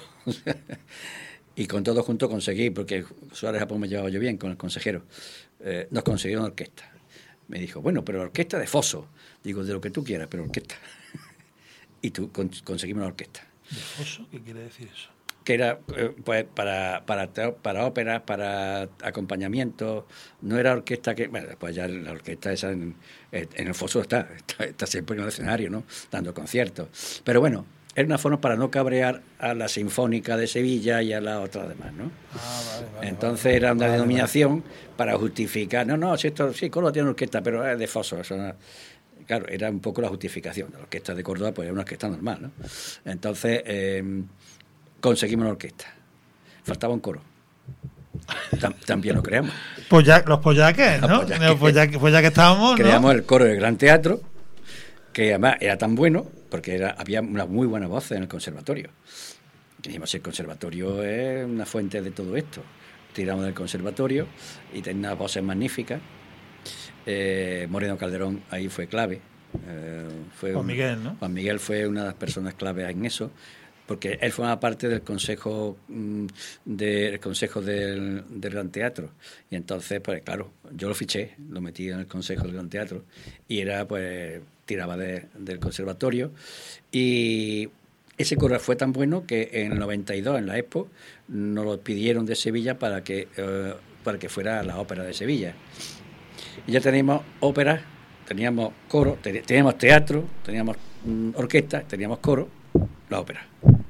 Y con todo junto conseguí, porque Suárez Japón me llevaba yo bien con el consejero, eh, nos consiguió una orquesta. Me dijo, bueno, pero la orquesta de foso. Digo, de lo que tú quieras, pero orquesta. Y tú con, conseguimos una orquesta. ¿De foso? ¿Qué quiere decir eso? Que era, eh, pues, para, para, para óperas, para acompañamiento. No era orquesta que... Bueno, después ya la orquesta esa en, en el foso está, está, está siempre en el escenario, ¿no? Dando conciertos. Pero bueno, era una forma para no cabrear a la Sinfónica de Sevilla y a las otras demás, ¿no? Ah, vale, vale. Entonces vale, era una vale, denominación vale. para justificar, no, no, si esto, sí, Córdoba tiene una orquesta, pero es de foso, eso no. Claro, era un poco la justificación. La orquesta de Córdoba pues era una orquesta normal, ¿no? Entonces eh, conseguimos una orquesta. Faltaba un coro. Tam, también lo creamos. Polla, los pollaques, ¿no? Los pollaques. Los pollaques, pollaques estábamos, ¿no? Creamos el coro del Gran Teatro, que además era tan bueno, porque era, había una muy buena voz en el conservatorio. Dijimos, el conservatorio es una fuente de todo esto. Tiramos del conservatorio y tenía unas voces magníficas. Eh, Moreno Calderón ahí fue clave. Eh, fue Juan un, Miguel, ¿no? Juan Miguel fue una de las personas claves en eso, porque él formaba parte del consejo mm, del consejo del, del Gran Teatro. Y entonces, pues claro, yo lo fiché, lo metí en el consejo del Gran Teatro y era, pues, tiraba de, del conservatorio. Y ese coro fue tan bueno que en el noventa y dos, en la Expo, nos lo pidieron de Sevilla para que, eh, para que fuera a la ópera de Sevilla. Y ya teníamos ópera, teníamos coro, ten, teníamos teatro, teníamos mm, orquesta, teníamos coro, la ópera.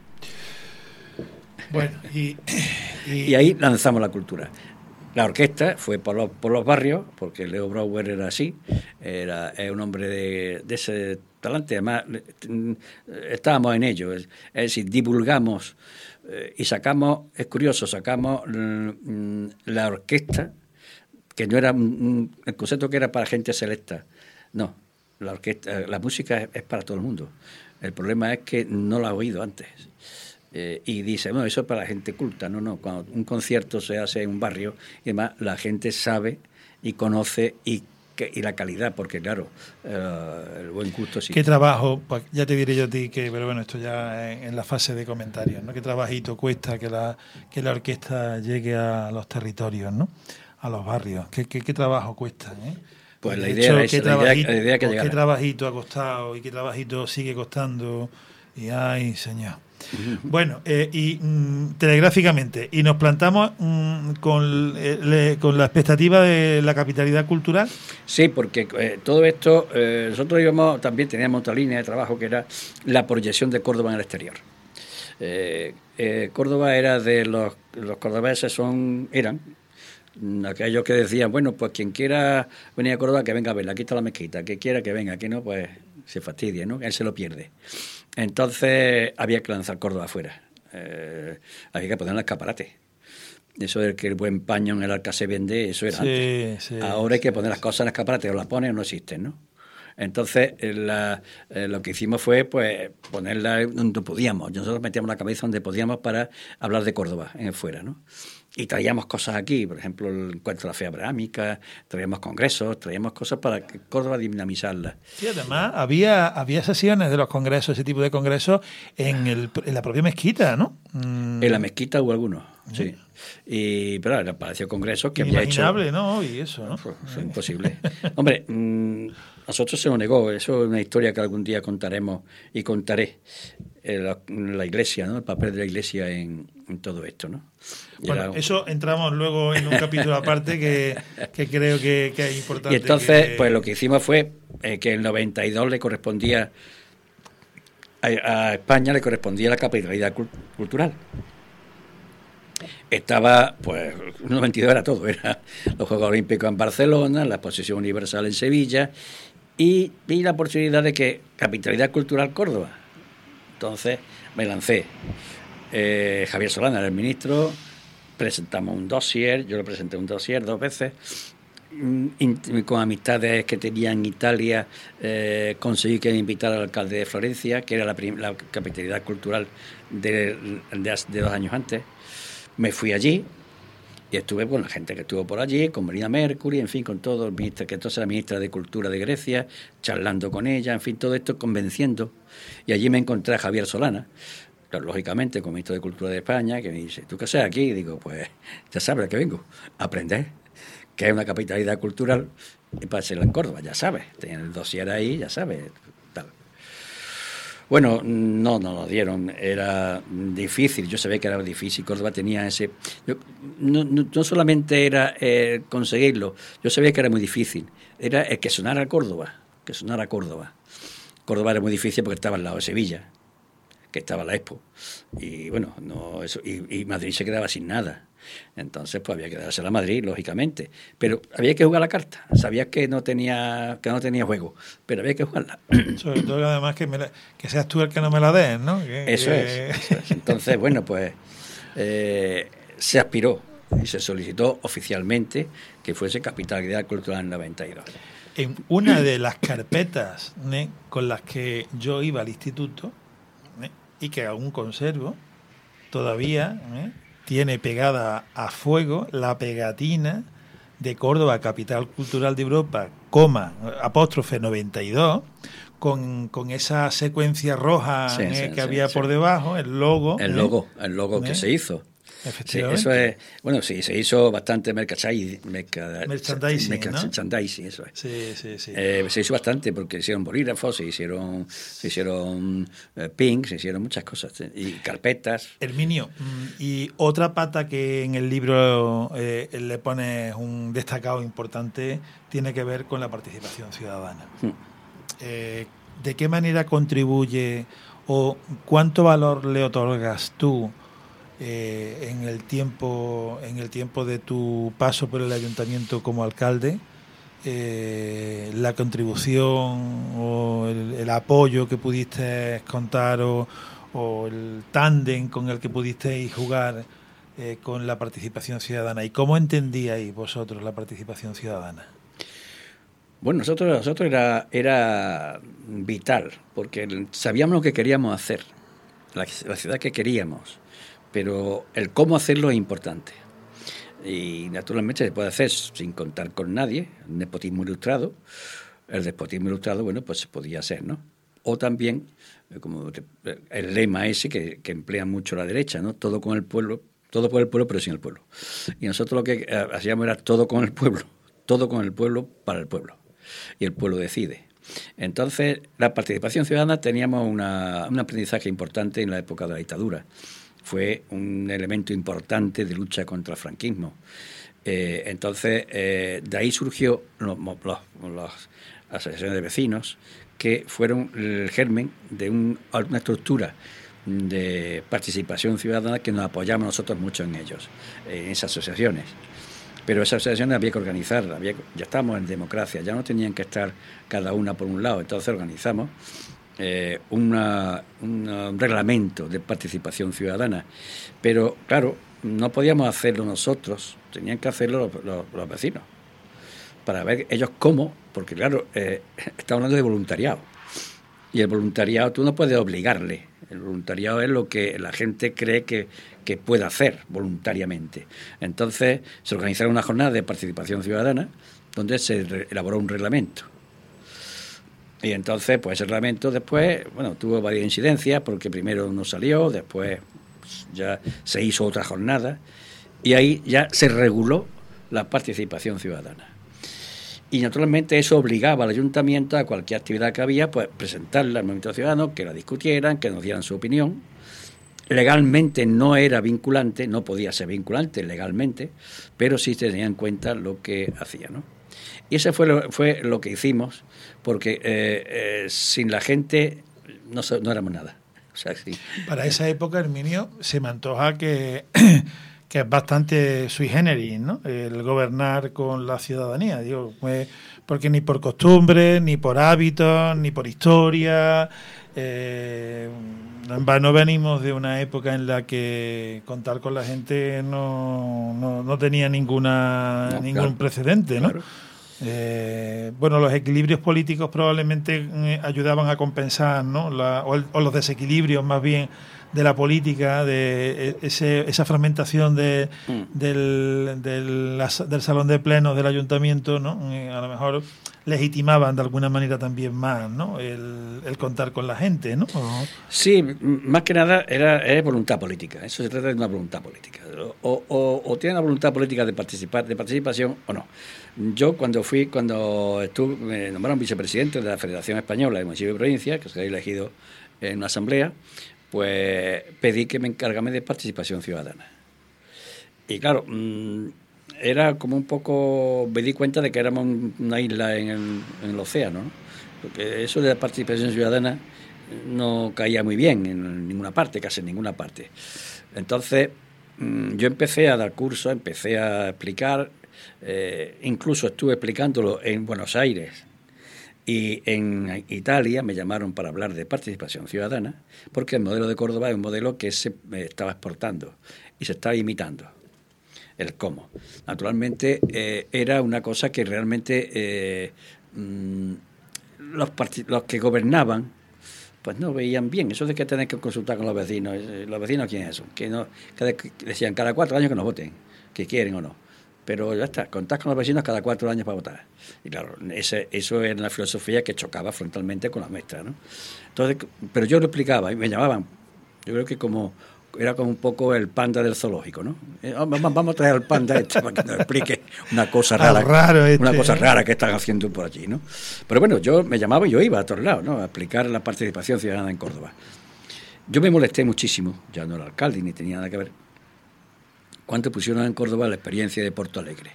Bueno, y, y, y ahí lanzamos la cultura. La orquesta fue por los, por los barrios, porque Leo Brouwer era así, era, era un hombre de, de ese talante, además estábamos en ello, es, es decir, divulgamos eh, y sacamos, es curioso, sacamos mm, la orquesta, que no era un, el concepto que era para gente selecta, no, la orquesta, la música es, es para todo el mundo, el problema es que no la he oído antes. Eh, y dice, bueno, eso es para la gente culta. No, no, cuando un concierto se hace en un barrio y además la gente sabe y conoce y, que, y la calidad, porque claro, eh, el buen gusto sí. ¿Qué trabajo? Pues ya te diré yo a ti, que pero bueno, esto ya en, en la fase de comentarios, ¿no? ¿Qué trabajito cuesta que la, que la orquesta llegue a los territorios, ¿no? A los barrios. ¿Qué, qué, qué trabajo cuesta, eh? Pues la De idea hecho, era esa, ¿qué la idea, trabajito, la idea que ¿qué llegara. trabajito ha costado y qué trabajito sigue costando? Y ay, señor. Bueno, eh, y mm, telegráficamente, y nos plantamos mm, con, eh, le, con la expectativa de la capitalidad cultural. Sí, porque eh, todo esto, eh, nosotros íbamos, también teníamos otra línea de trabajo que era la proyección de Córdoba en el exterior. Eh, eh, Córdoba era de los, los cordobeses, son eran aquellos que decían, bueno, pues quien quiera venir a Córdoba, que venga a verla, aquí está la mezquita, que quiera que venga, que no, pues se fastidia, ¿no? Él se lo pierde. Entonces había que lanzar Córdoba afuera, eh, había que poner un escaparate. Eso de que el buen paño en el arca se vende, eso era Sí, antes. sí, Ahora hay que sí, poner las sí. cosas en el escaparate, o las pones o no existen, ¿no? Entonces, eh, la, eh, lo que hicimos fue pues ponerla donde podíamos. Nosotros metíamos la cabeza donde podíamos para hablar de Córdoba, en el fuera, ¿no? Y traíamos cosas aquí, por ejemplo, el encuentro de la fe abrahámica, traíamos congresos, traíamos cosas para que Córdoba dinamizarla. Sí, además había, había sesiones de los congresos, ese tipo de congresos, en, el, en la propia mezquita, ¿no? Mm. En la mezquita hubo algunos, sí. Y, pero era el Palacio de Congresos que había hecho... Inimaginable, ¿no? Y eso, ¿no? Pues, es imposible. Hombre, mmm, a nosotros se nos negó, eso es una historia que algún día contaremos y contaré, eh, la, la Iglesia, ¿no? El papel de la Iglesia en, en todo esto, ¿no? Bueno, Era... eso entramos luego en un capítulo aparte que, que creo que, que es importante. Y entonces, que... pues lo que hicimos fue eh, que en el noventa y dos le correspondía, a, a España le correspondía la capitalidad cult- cultural. Estaba, pues, el noventa y dos era todo, era los Juegos Olímpicos en Barcelona, la Exposición Universal en Sevilla y, y la posibilidad de que Capitalidad Cultural Córdoba. Entonces me lancé. Eh, Javier Solana era el ministro, presentamos un dossier, yo le presenté un dossier dos veces, con amistades que tenía en Italia, eh, conseguí que me invitara al alcalde de Florencia, que era la, prim- la capitalidad cultural de, de, de dos años antes. Me fui allí y estuve con la gente que estuvo por allí, con Marina Mercury, en fin, con todo, el ministro, que entonces era ministra de Cultura de Grecia, charlando con ella, en fin, todo esto convenciendo. Y allí me encontré a Javier Solana, lógicamente, como ministro de Cultura de España, que me dice, ¿tú qué haces aquí? Y digo, pues, ya sabes a qué vengo, a aprender, que es una capitalidad cultural, y para ser en Córdoba, ya sabes, tenían el dossier ahí, ya sabes, tal. Bueno, no, no lo dieron, era difícil, yo sabía que era difícil, Córdoba tenía ese... Yo, no, no, no solamente era eh, conseguirlo, yo sabía que era muy difícil, era el que sonara Córdoba, que sonara Córdoba. Córdoba era muy difícil porque estaba al lado de Sevilla, que estaba la Expo, y bueno, no eso y, y Madrid se quedaba sin nada. Entonces, pues había que darse a Madrid, lógicamente. Pero había que jugar la carta. Sabías que no tenía que no tenía juego, pero había que jugarla. Sobre todo, además, que, me la, que seas tú el que no me la des, ¿no? Que, eso, que... Es, eso es. Entonces, bueno, pues eh, se aspiró y se solicitó oficialmente que fuese Capitalidad Cultural en noventa y dos. En una de las carpetas, ¿eh?, con las que yo iba al instituto, ¿eh?, y que aún conservo, todavía... ¿eh?, tiene pegada a fuego la pegatina de Córdoba, capital cultural de Europa, coma, apóstrofe noventa y dos, con, con esa secuencia roja sí, eh, sí, que sí, había sí. por debajo, el logo. El ¿eh? logo, el logo ¿eh? que se hizo. Efectivamente. Sí, eso es, bueno, sí, se hizo bastante merchandising, merca, merchandising, merchandising, ¿no? eso es. Sí, sí, sí. Eh, se hizo bastante porque se hicieron bolígrafos, se hicieron, se hicieron eh, pins, se hicieron muchas cosas y carpetas. Herminio, y otra pata que en el libro eh, le pones un destacado importante tiene que ver con la participación ciudadana. Hmm. Eh, ¿De qué manera contribuye o cuánto valor le otorgas tú Eh, en el tiempo en el tiempo de tu paso por el ayuntamiento como alcalde, eh, la contribución o el, el apoyo que pudiste contar o, o el tándem con el que pudisteis jugar eh, con la participación ciudadana? ¿Y cómo entendíais vosotros la participación ciudadana? Bueno, nosotros, nosotros era, era vital, porque sabíamos lo que queríamos hacer, la, la ciudad que queríamos, pero el cómo hacerlo es importante. Y naturalmente se puede hacer sin contar con nadie, el nepotismo ilustrado. El despotismo ilustrado, bueno, pues se podía hacer, ¿no? O también, como el lema ese que, que emplea mucho la derecha, ¿no? Todo con el pueblo, todo por el pueblo, pero sin el pueblo. Y nosotros lo que hacíamos era todo con el pueblo, todo con el pueblo, para el pueblo. Y el pueblo decide. Entonces, la participación ciudadana teníamos una, un aprendizaje importante en la época de la dictadura. Fue un elemento importante de lucha contra el franquismo. Eh, entonces, eh, de ahí surgió los, los, las asociaciones de vecinos, que fueron el germen de un, una estructura de participación ciudadana que nos apoyamos nosotros mucho en ellos, en esas asociaciones. Pero esas asociaciones había que organizar, había, ya estábamos en democracia, ya no tenían que estar cada una por un lado. Entonces organizamos Eh, una, una, un reglamento de participación ciudadana, pero claro, no podíamos hacerlo nosotros, tenían que hacerlo los, los, los vecinos, para ver ellos cómo, porque claro, eh, estamos hablando de voluntariado, y el voluntariado tú no puedes obligarle, el voluntariado es lo que la gente cree que, que puede hacer voluntariamente. Entonces se organizaron una jornada de participación ciudadana donde se re- elaboró un reglamento. Y entonces, pues ese reglamento después, bueno, tuvo varias incidencias, porque primero no salió, después pues, ya se hizo otra jornada, y ahí ya se reguló la participación ciudadana. Y naturalmente eso obligaba al ayuntamiento a cualquier actividad que había, pues presentarla al movimiento ciudadano, que la discutieran, que nos dieran su opinión. Legalmente no era vinculante, no podía ser vinculante legalmente, pero sí se tenía en cuenta lo que hacía, ¿no? Y eso fue lo, fue lo que hicimos, porque eh, eh, sin la gente no, no éramos nada. O sea, sí. Para esa época, Herminio, se me antoja que, que es bastante sui generis, ¿no? El gobernar con la ciudadanía, digo, pues, porque ni por costumbre, ni por hábitos, ni por historia. Eh, en vano venimos de una época en la que contar con la gente no, no, no tenía ninguna no, ningún claro, precedente, ¿no? Claro. Eh, bueno, los equilibrios políticos probablemente eh, ayudaban a compensar, ¿no? La, o, el, o los desequilibrios más bien de la política, de ese, esa fragmentación de, mm. del, del, las, del salón de plenos del ayuntamiento, ¿no? Eh, a lo mejor legitimaban de alguna manera también más, ¿no? El, el contar con la gente, ¿no? Sí, más que nada era, era voluntad política. Eso se trata de una voluntad política. O, o, o tienen la voluntad política de participar, de participación o no. Yo cuando fui, cuando estuve, me nombraron vicepresidente de la Federación Española de Municipios y Provincias, que se había elegido en una asamblea, pues pedí que me encargame de participación ciudadana. Y claro, mmm, era como un poco, me di cuenta de que éramos una isla en el, en el océano, ¿no? Porque eso de la participación ciudadana no caía muy bien en ninguna parte, casi en ninguna parte. Entonces, mmm, yo empecé a dar cursos, empecé a explicar, eh, incluso estuve explicándolo en Buenos Aires. Y en Italia me llamaron para hablar de participación ciudadana, porque el modelo de Córdoba es un modelo que se estaba exportando y se estaba imitando. El cómo. Naturalmente, eh, era una cosa que realmente eh, mmm, los, part- los que gobernaban pues no veían bien. Eso de que tener que consultar con los vecinos. ¿Los vecinos quiénes son? Que no, cada, decían cada cuatro años que nos voten, que quieren o no. Pero ya está, contás con los vecinos cada cuatro años para votar. Y claro, ese, eso era la filosofía que chocaba frontalmente con la nuestra, ¿no? Entonces, pero yo lo explicaba y me llamaban. Yo creo que como era como un poco el panda del zoológico, ¿no? Eh, vamos a traer al panda este para que nos explique una cosa rara, raro este, una cosa ¿eh? rara que están haciendo por allí, ¿no? Pero bueno, yo me llamaba y yo iba a todos lados, ¿no? A explicar la participación ciudadana en Córdoba. Yo me molesté muchísimo, ya no era alcalde ni tenía nada que ver, cuando pusieron en Córdoba la experiencia de Porto Alegre.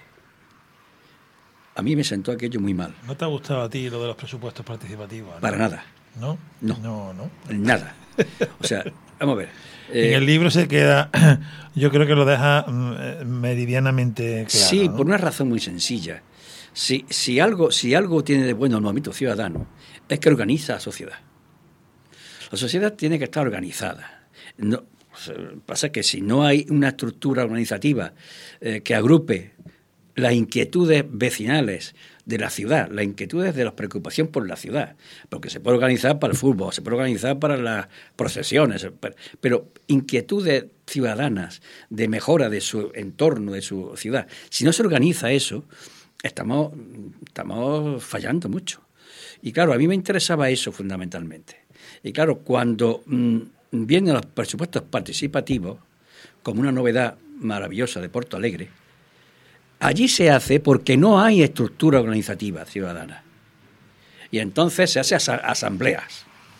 A mí me sentó aquello muy mal. ¿No te ha gustado a ti lo de los presupuestos participativos? ¿No? Para nada. ¿No? No. No, no. Nada. O sea, vamos a ver. Eh, en el libro se queda, yo creo que lo deja meridianamente claro. Sí, ¿no? por una razón muy sencilla. Si, si, algo, si algo tiene de bueno el movimiento ciudadano, es que organiza a la sociedad. La sociedad tiene que estar organizada. No, pasa que si no hay una estructura organizativa eh, que agrupe las inquietudes vecinales de la ciudad, las inquietudes de la preocupación por la ciudad, porque se puede organizar para el fútbol, se puede organizar para las procesiones, pero inquietudes ciudadanas de mejora de su entorno, de su ciudad, si no se organiza eso, estamos, estamos fallando mucho. Y claro, a mí me interesaba eso fundamentalmente. Y claro, cuando mmm, vienen los presupuestos participativos, como una novedad maravillosa de Porto Alegre, allí se hace porque no hay estructura organizativa ciudadana. Y entonces se hace asa- asambleas.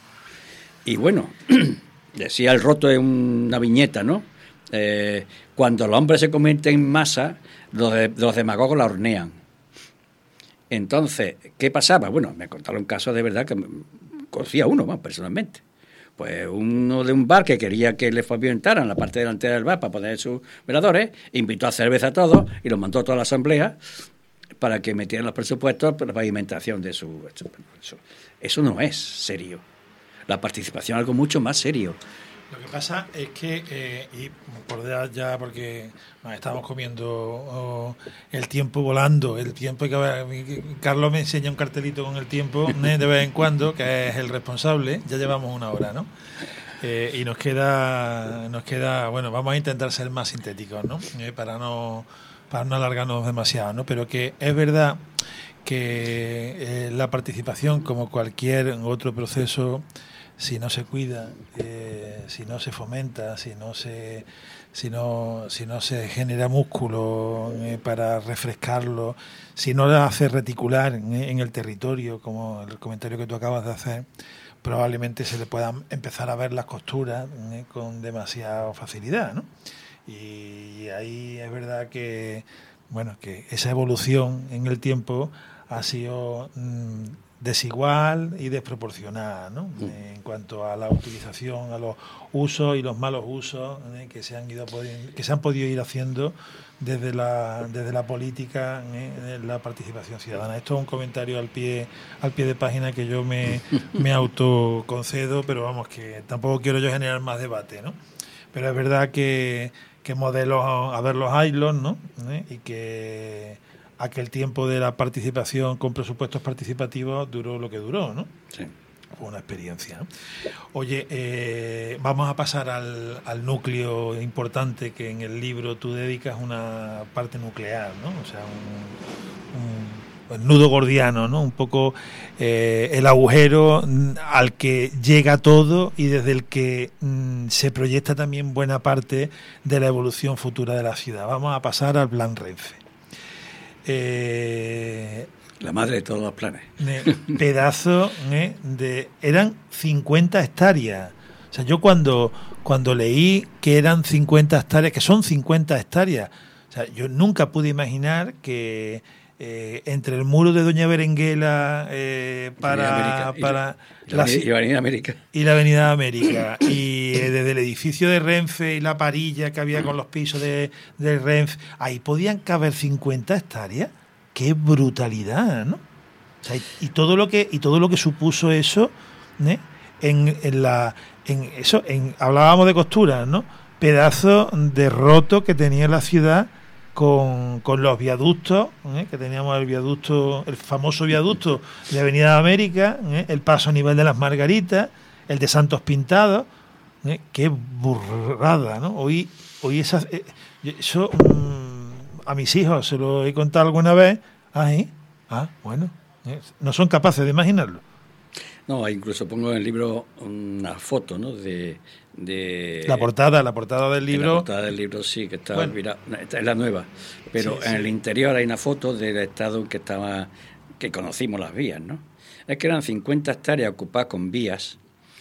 Y bueno, decía el Roto en una viñeta, ¿no? Eh, cuando los hombres se convierten en masa, los, de, los demagogos la hornean. Entonces, ¿qué pasaba? Bueno, me contaron casos de verdad que conocía uno más personalmente. Pues uno de un bar que quería que le pavimentaran la parte delantera del bar para poner sus veladores, invitó a cerveza a todos y los mandó a toda la asamblea para que metieran los presupuestos para la pavimentación de su... Eso, eso no es serio. La participación es algo mucho más serio. Lo que pasa es que, eh, y por ya, ya porque nos estamos comiendo oh, el tiempo volando, el tiempo que Carlos me enseña un cartelito con el tiempo ¿eh? de vez en cuando, que es el responsable, ya llevamos una hora, ¿no? Eh, y nos queda, nos queda, bueno, vamos a intentar ser más sintéticos, ¿no? Eh, para no, para no alargarnos demasiado, ¿no? Pero que es verdad que eh, la participación, como cualquier otro proceso, si no se cuida, eh, si no se fomenta, si no se, si no, si no se genera músculo eh, para refrescarlo, si no lo hace reticular eh, en el territorio, como el comentario que tú acabas de hacer, probablemente se le puedan empezar a ver las costuras eh, con demasiada facilidad, ¿no? Y, y ahí es verdad que, bueno, que esa evolución en el tiempo ha sido mmm, desigual y desproporcionada, ¿no? Eh, en cuanto a la utilización, a los usos y los malos usos eh, que se han ido que se han podido ir haciendo desde la desde la política, eh, la participación ciudadana. Esto es un comentario al pie al pie de página que yo me, me autoconcedo, pero vamos, que tampoco quiero yo generar más debate, ¿no? Pero es verdad que, que modelos, a ver, los haylos, ¿no? ¿Eh? Y que aquel tiempo de la participación con presupuestos participativos duró lo que duró, ¿no? Sí. Fue una experiencia, ¿no? Oye, eh, vamos a pasar al, al núcleo importante que en el libro tú dedicas una parte nuclear, ¿no? O sea, un, un, un nudo gordiano, ¿no? Un poco eh, el agujero al que llega todo y desde el que mm, se proyecta también buena parte de la evolución futura de la ciudad. Vamos a pasar al Plan Renfe. Eh, La madre de todos los planes. Pedazo eh, de... Eran cincuenta hectáreas. O sea, yo cuando, cuando leí que eran cincuenta hectáreas, que son cincuenta hectáreas, o sea, yo nunca pude imaginar que eh, entre el muro de Doña Berenguela eh, para... Y para la, la, y la Avenida América. Y la Avenida América. Y eh, desde el edificio de Renfe y la parilla que había con los pisos de, de Renfe, ahí podían caber cincuenta hectáreas. Qué brutalidad, ¿no? O sea, y, y todo lo que y todo lo que supuso eso, ¿eh? en, en la en eso en hablábamos de costuras, ¿no? Pedazo de roto que tenía la ciudad con, con los viaductos, ¿eh? Que teníamos el viaducto, el famoso viaducto de Avenida de América, ¿eh? El paso a nivel de las Margaritas, el de Santos Pintados, ¿eh? Qué burrada, ¿no? Hoy hoy esas eh, eso mmm, a mis hijos se lo he contado alguna vez. Ah, ¿eh? Ah, bueno. ¿eh? No son capaces de imaginarlo. No, incluso pongo en el libro una foto, ¿no? De, de la portada, la portada del libro. La portada del libro sí, que está bueno. Mira, es la nueva. Pero sí, en sí. El interior hay una foto del estado en que estaba, que conocimos las vías, ¿no? Es que eran cincuenta hectáreas ocupadas con vías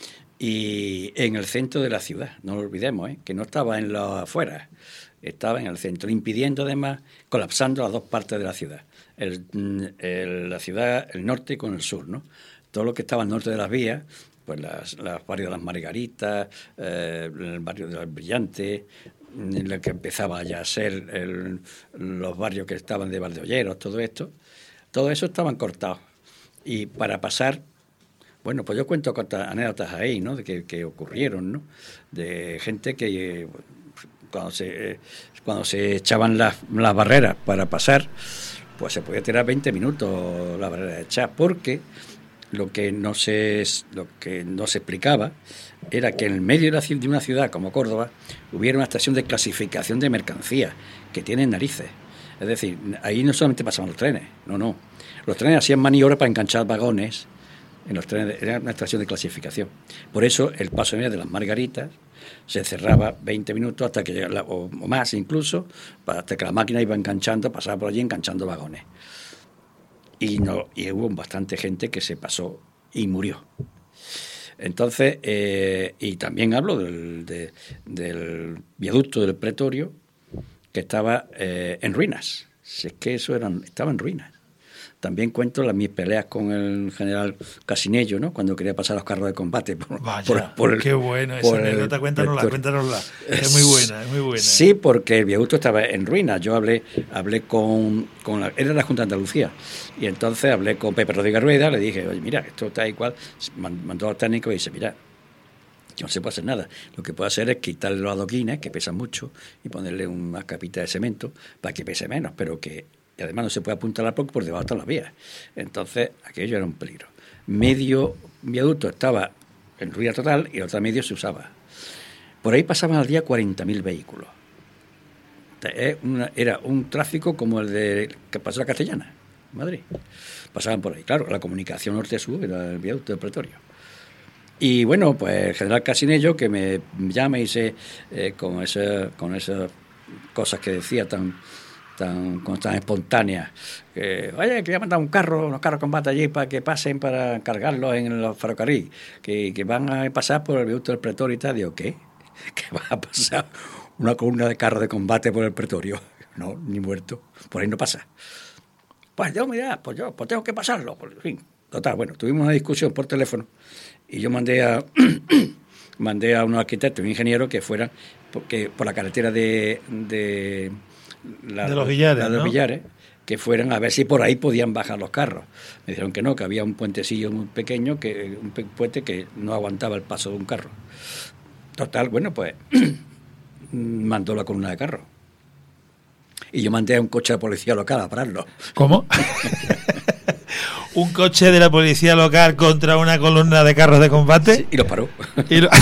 y en el centro de la ciudad, no lo olvidemos, ¿eh? Que no estaba en las afueras. Estaba en el centro, impidiendo además, colapsando las dos partes de la ciudad. El, el, la ciudad, el norte con el sur, ¿no? Todo lo que estaba al norte de las vías, pues las, las barrios de las Margaritas, eh, el barrio de las Brillantes, lo que empezaba ya a ser el, los barrios que estaban de Valdeolleros, todo esto, todo eso estaban cortados. Y para pasar, bueno, pues yo cuento anécdotas ahí, ¿no? De que, que ocurrieron, ¿no? De gente que... Cuando se, cuando se echaban las, las barreras para pasar, pues se podía tirar veinte minutos la barrera de echar, porque lo que no se lo que no se explicaba era que en el medio de, la, de una ciudad como Córdoba hubiera una estación de clasificación de mercancías que tiene narices. Es decir, ahí no solamente pasaban los trenes, no, no. Los trenes hacían maniobras para enganchar vagones en los trenes, era una estación de clasificación. Por eso el paso de las Margaritas se cerraba veinte minutos hasta que llegara, o, o más incluso, hasta que la máquina iba enganchando, pasaba por allí enganchando vagones. Y no y hubo bastante gente que se pasó y murió. Entonces, eh, y también hablo del, de, del viaducto del Pretorio, que estaba eh, en ruinas. Si es que eso eran, estaba en ruinas. También cuento las mis peleas con el general Casinello, ¿no? Cuando quería pasar los carros de combate. Por, Vaya, por, por el, qué bueno esa anécdota, cuéntanosla, cuéntanosla. Es muy buena, es muy buena. Sí, porque el viaducto estaba en ruinas. Yo hablé hablé con, con la, era la Junta de Andalucía, y entonces hablé con Pepe Rodríguez Rueda, le dije, oye, mira, esto está igual, mandó al técnico y dice, mira, No se puede hacer nada. Lo que puede hacer es quitarle los adoquines, que pesan mucho, y ponerle una capita de cemento para que pese menos, pero que y además no se puede apuntalar porque por debajo están las vías. Entonces, aquello era un peligro. Medio viaducto estaba en ruina total y el otro medio se usaba. Por ahí pasaban al día cuarenta mil vehículos. Era un tráfico como el de que pasó a Castellana, en Madrid. Pasaban por ahí. Claro, la comunicación norte-sur era el viaducto del Pretorio. Y bueno, pues el general Casinello, que me llama y dice, eh, con, ese, con esas cosas que decía tan... tan, tan espontáneas, que oye, que voy a mandar un carro, unos carros de combate allí para que pasen para cargarlos en los ferrocarriles, que, que van a pasar por el viaducto del Pretorio y tal. Digo, ¿qué? ¿Que va a pasar una columna de carros de combate por el Pretorio? No, ni muerto, por ahí no pasa. Pues yo, mira, pues yo pues tengo que pasarlo, por fin. Total, bueno, tuvimos una discusión por teléfono y yo mandé a mandé a unos arquitectos y un ingeniero que fueran porque por la carretera de... de La, de los Villares, la de los ¿no? Villares, que fueran a ver si por ahí podían bajar los carros. Me dijeron que no, que había un puentecillo muy pequeño, que un puente que no aguantaba el paso de un carro. Total, bueno, pues mandó la columna de carro. Y yo mandé a un coche de policía local a pararlo. ¿Cómo? Un coche de la policía local contra una columna de carros de combate. Sí, y lo paró. Y lo...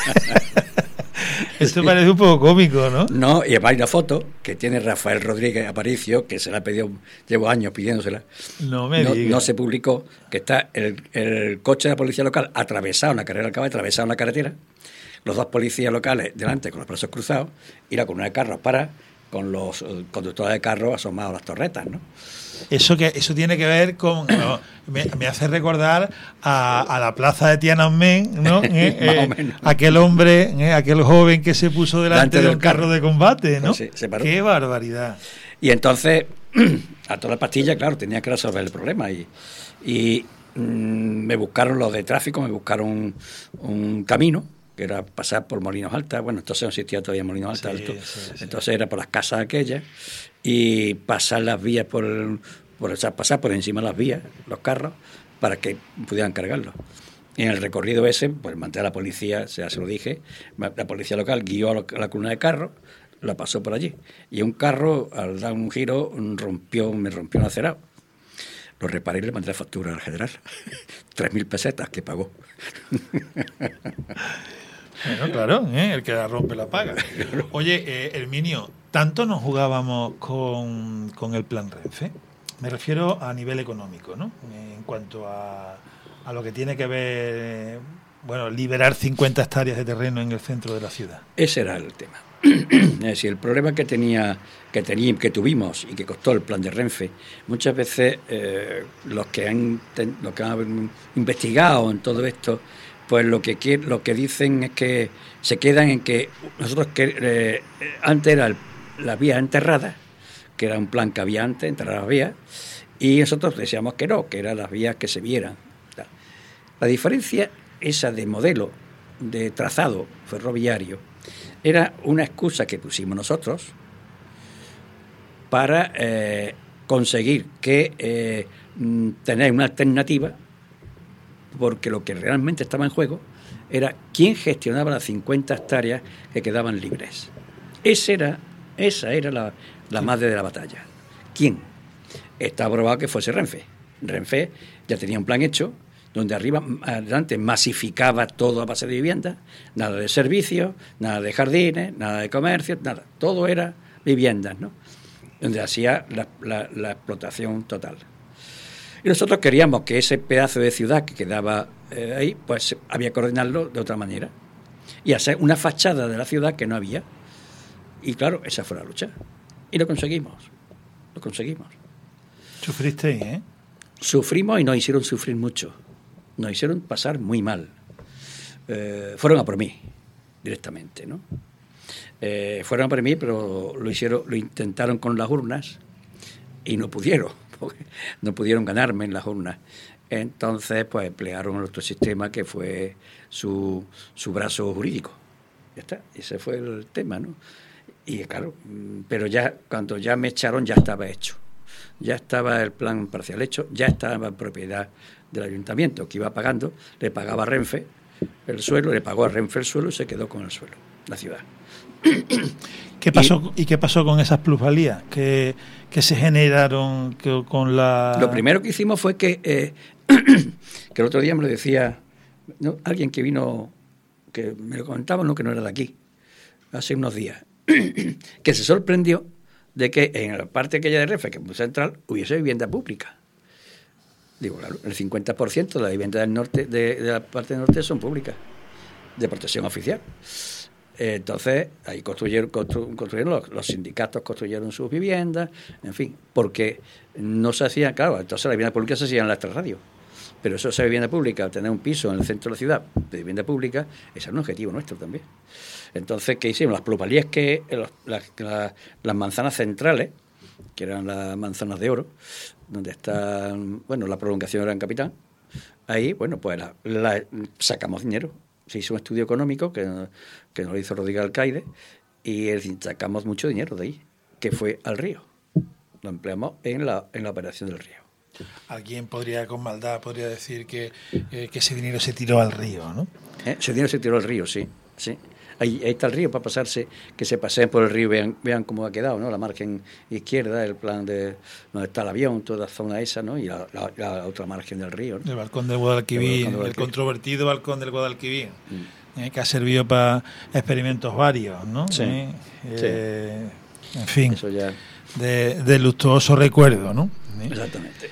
Esto parece un poco cómico, ¿no? No, y hay una foto que tiene Rafael Rodríguez Aparicio, que se la pidió, llevo años pidiéndosela. No me no, digas. no se publicó, que está el, el coche de la policía local atravesado en la carrera del caballo, atravesado en la carretera, los dos policías locales delante con los brazos cruzados, y la columna de carros para con los conductores de carros asomados a las torretas, ¿no? Eso que eso tiene que ver con no, me, me hace recordar a, a la plaza de Tiananmen, ¿no? eh, eh, aquel hombre, eh, aquel joven que se puso delante, delante de un carro, carro de combate, ¿no? Pues sí, se paró. Qué barbaridad. Y entonces a toda la pastilla, claro, tenía que resolver el problema y, y mmm, me buscaron los de tráfico, me buscaron un, un camino que era pasar por Molinos Altas. Bueno, entonces no existía todavía Molinos Altas. Sí, sí, sí. Entonces era por las casas aquellas y pasar las vías por, por o sea, pasar por encima de las vías, los carros, para que pudieran cargarlos. Y en el recorrido ese, pues mandé a la policía, ya se lo dije, la policía local guió a la columna de carros, la pasó por allí. Y un carro, al dar un giro, rompió, me rompió un acerado. Lo reparé y le mandé la factura al general. Tres mil pesetas que pagó. Bueno, claro, ¿eh? El que la rompe la paga. Oye, eh, Herminio, ¿tanto nos jugábamos con, con el plan Renfe? Me refiero a nivel económico, ¿no? En cuanto a, a lo que tiene que ver, bueno, liberar cincuenta hectáreas de terreno en el centro de la ciudad. Ese era el tema. Es decir, el problema que tenía, que tenía, que tuvimos y que costó el plan de Renfe, muchas veces eh, los que han los que han investigado en todo esto, pues lo que lo que dicen es que se quedan en que nosotros que eh, antes era el, las vías enterradas, que era un plan que había antes, enterrar las vías, y nosotros decíamos que no, que eran las vías que se vieran. La diferencia esa de modelo, de trazado ferroviario, era una excusa que pusimos nosotros para eh, conseguir que eh, tener una alternativa, porque lo que realmente estaba en juego era quién gestionaba las cincuenta hectáreas que quedaban libres. Esa era, esa era la, la madre de la batalla. ¿Quién? Estaba probado que fuese Renfe. Renfe ya tenía un plan hecho, donde arriba, adelante, masificaba todo a base de viviendas, nada de servicios, nada de jardines, nada de comercio, nada. Todo era viviendas, ¿no? Donde hacía la, la, la explotación total. Y nosotros queríamos que ese pedazo de ciudad que quedaba eh, ahí, pues había que ordenarlo de otra manera. Y hacer una fachada de la ciudad que no había. Y claro, esa fue la lucha. Y lo conseguimos. Lo conseguimos. Sufristeis, ¿eh? Sufrimos y nos hicieron sufrir mucho. Nos hicieron pasar muy mal. Eh, fueron a por mí, directamente, ¿no? Eh, fueron a por mí, pero lo hicieron, lo intentaron con las urnas y no pudieron, porque no pudieron ganarme en las urnas. Entonces, pues emplearon otro sistema que fue su, su brazo jurídico. Ya está, ese fue el tema, ¿no? Y claro, pero ya cuando ya me echaron ya estaba hecho. Ya estaba el plan parcial hecho, ya estaba en propiedad del ayuntamiento, que iba pagando, le pagaba a Renfe, el suelo, le pagó a Renfe el suelo y se quedó con el suelo, la ciudad. ¿Qué pasó, ¿Y, ¿Y qué pasó con esas plusvalías que, que se generaron que, con la...? Lo primero que hicimos fue que, eh, que el otro día me lo decía, ¿no?, alguien que vino, que me lo comentaba, no, que no era de aquí, hace unos días, que se sorprendió de que en la parte aquella de Renfe, que es muy central, hubiese vivienda pública. Digo, claro, el cincuenta por ciento de las viviendas del norte, de, de la parte del norte son públicas, de protección oficial. Entonces, ahí construyeron, constru, construyeron los, los sindicatos, construyeron sus viviendas, en fin, porque no se hacían, claro, entonces las viviendas públicas se hacían en las tres radios, pero eso, esa vivienda pública, tener un piso en el centro de la ciudad de vivienda pública, ese era un objetivo nuestro también. Entonces, ¿qué hicimos? Las plusvalías que, las, las, las, las manzanas centrales, que eran las manzanas de oro, donde está, bueno, la prolongación de Gran Capitán, ahí, bueno, pues la, la, sacamos dinero. Se hizo un estudio económico que, que nos lo hizo Rodríguez Alcaide y sacamos mucho dinero de ahí, que fue al río. Lo empleamos en la, en la operación del río. Alguien podría, con maldad, podría decir que, eh, que ese dinero se tiró al río, ¿no? ¿Eh? Ese dinero se tiró al río, sí, sí. Ahí, ahí está el río para pasarse, que se paseen por el río, vean, vean cómo ha quedado, ¿no? La margen izquierda, el plan de donde está el avión, toda la zona esa, ¿no? Y la, la, la otra margen del río, ¿no? El balcón del Guadalquivir, el, balcón del el controvertido balcón del Guadalquivir, mm. eh, que ha servido para experimentos varios, ¿no? Sí. Eh, sí. Eh, en fin, eso ya... de, de luctuoso recuerdo, ¿no? ¿Eh? Exactamente.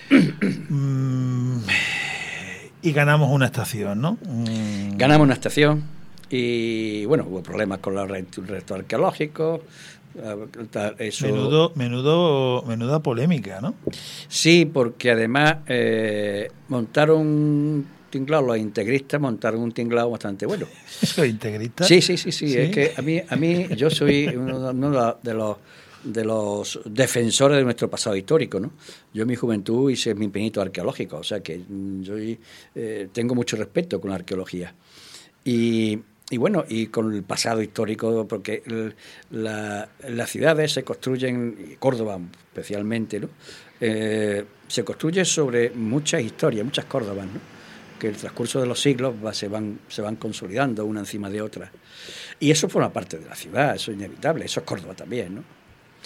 Mm, y ganamos una estación, ¿no? Mm. Ganamos una estación. Y bueno, hubo problemas con los restos arqueológicos. Eso... Menudo, menudo, menuda polémica, ¿no? Sí, porque además eh, montaron un tinglado, los integristas montaron un tinglado bastante bueno. ¿Los integristas? Sí, sí, sí, sí, sí. Es que a mí, a mí yo soy uno de los de los defensores de nuestro pasado histórico, ¿no? Yo en mi juventud hice mi pinito arqueológico, o sea que yo eh, tengo mucho respeto con la arqueología. Y Y bueno, y con el pasado histórico, porque el, la, las ciudades se construyen, y Córdoba especialmente, ¿no? Eh, se construye sobre muchas historias, muchas Córdobas, ¿no? Que el transcurso de los siglos va, se, van, se van consolidando una encima de otra. Y eso forma parte de la ciudad, eso es inevitable, eso es Córdoba también, ¿no?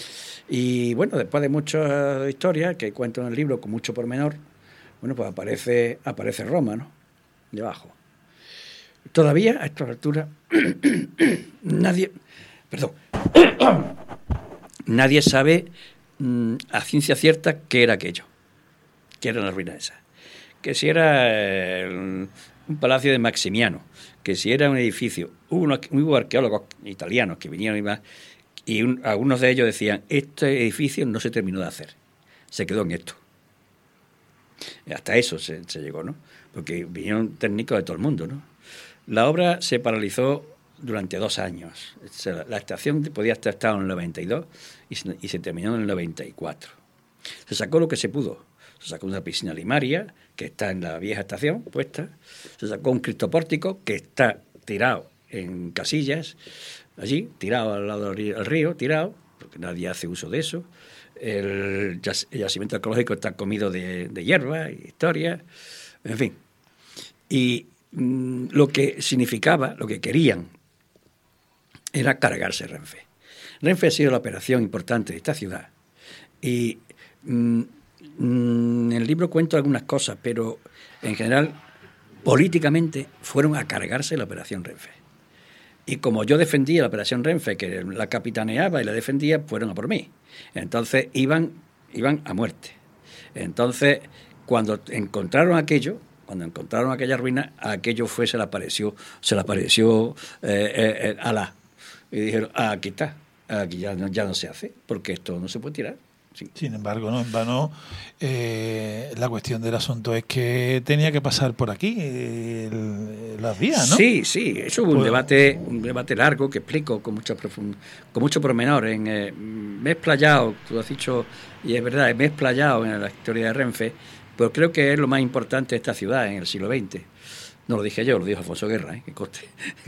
Y bueno, después de muchas historias que cuento en el libro con mucho pormenor, bueno, pues aparece, aparece Roma, ¿no? Debajo. Todavía a esta altura nadie, perdón, nadie sabe mmm, a ciencia cierta qué era aquello, qué era la ruina esa, que si era el, un palacio de Maximiano, que si era un edificio. Hubo, unos, hubo arqueólogos italianos que vinieron y más, y un, algunos de ellos decían, este edificio no se terminó de hacer, se quedó en esto. Hasta eso se, se llegó, ¿no? Porque vinieron técnicos de todo el mundo, ¿no? La obra se paralizó durante dos años. La estación podía estar estado en el noventa y dos y se, y se terminó en el noventa y cuatro. Se sacó lo que se pudo. Se sacó una piscina limaria, que está en la vieja estación puesta. Se sacó un cristopórtico, que está tirado en Casillas, allí, tirado al lado del río, tirado, porque nadie hace uso de eso. El, el yacimiento arqueológico está comido de, de hierba, historia, en fin. Y lo que significaba, lo que querían, era cargarse Renfe. Renfe ha sido la operación importante de esta ciudad. Y mm, mm, en el libro cuento algunas cosas, pero en general, políticamente, fueron a cargarse la operación Renfe. Y como yo defendía la operación Renfe, que la capitaneaba y la defendía, fueron a por mí. Entonces iban, iban a muerte. Entonces, cuando encontraron aquello, Cuando encontraron aquella ruina, a aquello fue, se le apareció, se le apareció eh, eh, Alá. Y dijeron, ah, aquí está, aquí ya no, ya no se hace, porque esto no se puede tirar. Sí. Sin embargo, no en vano, eh, la cuestión del asunto es que tenía que pasar por aquí el, las vías, ¿no? Sí, sí, eso hubo pues, un debate, un debate largo que explico con mucho profund, con mucho pormenor. En, eh, me he explayado, tú has dicho, y es verdad, me he explayado en la historia de Renfe, pero creo que es lo más importante de esta ciudad en el siglo veinte. No lo dije yo, lo dijo Alfonso Guerra, ¿eh? Que coste.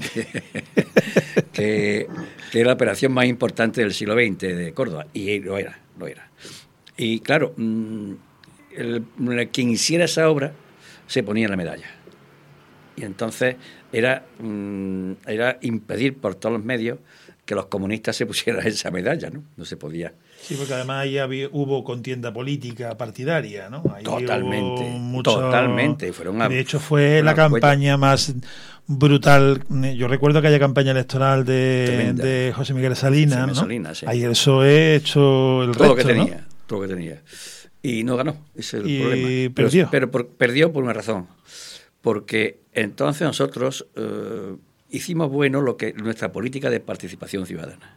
que, que era la operación más importante del siglo veinte de Córdoba. Y lo era, lo era. Y claro, el, quien hiciera esa obra se ponía la medalla. Y entonces era, mm, era impedir por todos los medios que los comunistas se pusieran esa medalla, ¿no? No se podía. Sí, porque además ahí había, hubo contienda política partidaria, ¿no? Ahí Totalmente, hubo mucho, totalmente. Fueron a, de hecho, fue la campaña más brutal. Yo recuerdo aquella campaña electoral de, de José Miguel Salinas, ¿no? Salinas, sí. Ahí el P S O E hecho el todo resto, lo que tenía, ¿no? todo lo que tenía. Y no ganó, ese es el y problema. perdió. Pero, pero por, perdió por una razón. Porque entonces nosotros eh, hicimos bueno lo que nuestra política de participación ciudadana.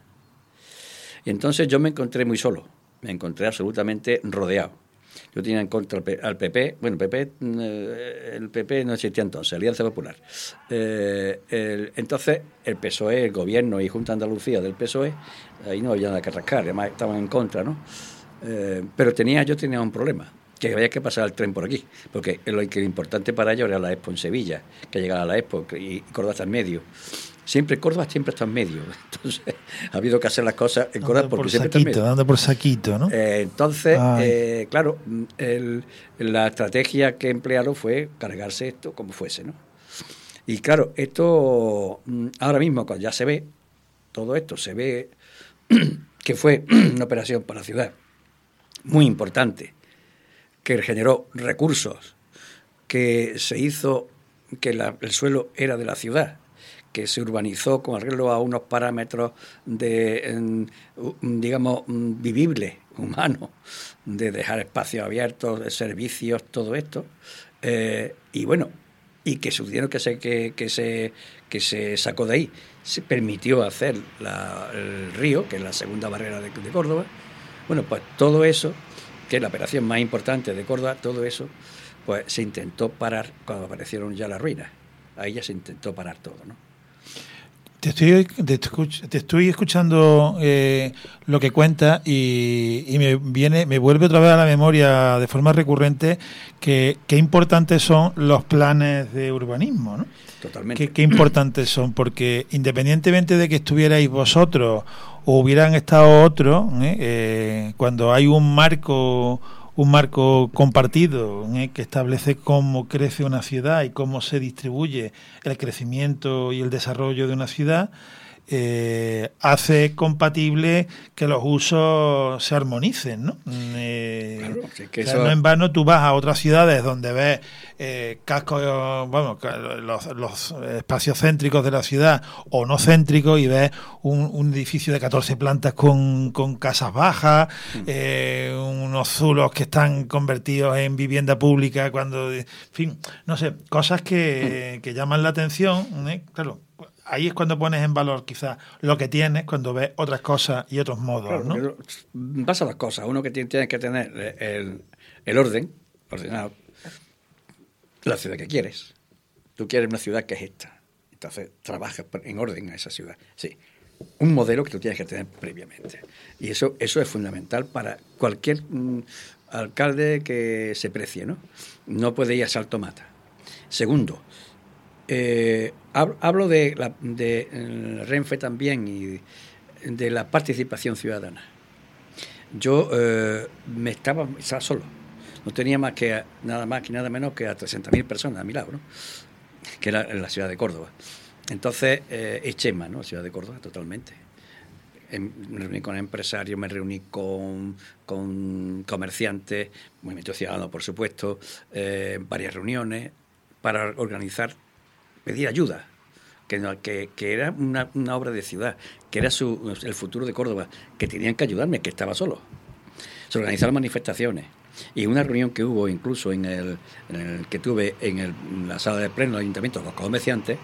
Y entonces yo me encontré muy solo, me encontré absolutamente rodeado. Yo tenía en contra al P P, bueno, el P P, eh, el P P no existía entonces, Alianza Popular. Eh, el, entonces el P S O E, el gobierno y Junta de Andalucía del P S O E, ahí no había nada que rascar, además estaban en contra, ¿no? Eh, pero tenía, yo tenía un problema, que había que pasar el tren por aquí, porque lo que era importante para ellos era la Expo en Sevilla, que llegara a la Expo y Córdoba está en medio. Siempre Córdoba siempre está en medio, entonces ha habido que hacer las cosas en Córdoba porque por siempre saquito, está en medio. Dando por saquito, ¿no? Eh, entonces, eh, claro, el, la estrategia que emplearon fue cargarse esto como fuese, ¿no? Y claro, esto ahora mismo cuando ya se ve, todo esto se ve que fue una operación para la ciudad muy importante, que generó recursos, que se hizo, que la, el suelo era de la ciudad, que se urbanizó con arreglo a unos parámetros de, digamos, vivibles, humanos, de dejar espacios abiertos, de servicios, todo esto. Eh, y bueno, y que su dinero que se, que, que, se, que se sacó de ahí se permitió hacer la, el río, que es la segunda barrera de, de Córdoba. Bueno, pues todo eso, que es la operación más importante de Córdoba, todo eso, pues se intentó parar cuando aparecieron ya las ruinas. Ahí ya se intentó parar todo, ¿no? Te estoy, te, escuch, te estoy escuchando eh, lo que cuentas y, y me viene, me vuelve otra vez a la memoria de forma recurrente que qué importantes son los planes de urbanismo, ¿no? Totalmente. Qué, qué importantes son, porque independientemente de que estuvierais vosotros o hubieran estado otros, ¿eh? Eh, cuando hay un marco un marco compartido, ¿eh? que establece cómo crece una ciudad y cómo se distribuye el crecimiento y el desarrollo de una ciudad, eh, hace compatible que los usos se armonicen, ¿no? Eh, claro, sí que o sea, eso... no en vano tú vas a otras ciudades donde ves eh, cascos, bueno, los, los espacios céntricos de la ciudad o no céntricos y ves un, un edificio de catorce plantas con, con casas bajas, mm. eh, unos zulos que están convertidos en vivienda pública cuando, en fin, no sé, cosas que, mm. que llaman la atención, ¿eh? Claro. Ahí es cuando pones en valor quizás lo que tienes, cuando ves otras cosas y otros modos, claro, ¿no? Pasa dos cosas. Uno que tienes que tener el, el orden, ordenado, la ciudad que quieres. Tú quieres una ciudad que es esta. Entonces trabajas en orden a esa ciudad. Sí, un modelo que tú tienes que tener previamente. Y eso, eso es fundamental para cualquier mm, alcalde que se precie, ¿no? No puede ir a salto mata. Segundo, Eh, hablo de, la, de eh, Renfe también y de la participación ciudadana. Yo eh, me estaba, estaba solo, no tenía más que a, nada más que nada menos que a trescientas mil personas a mi lado, ¿no? Que era en la ciudad de Córdoba. Entonces eh, es Chema, ¿no? La ciudad de Córdoba totalmente. Me reuní con empresarios, me reuní con, con comerciantes, Movimiento Ciudadano, por supuesto, eh, varias reuniones para organizar, pedir ayuda, que, que, que era una, una obra de ciudad, que era su, el futuro de Córdoba, que tenían que ayudarme, que estaba solo. Se organizaron manifestaciones y una reunión que hubo incluso en el, en el que tuve en, el, en la sala de pleno del ayuntamiento, los comerciantes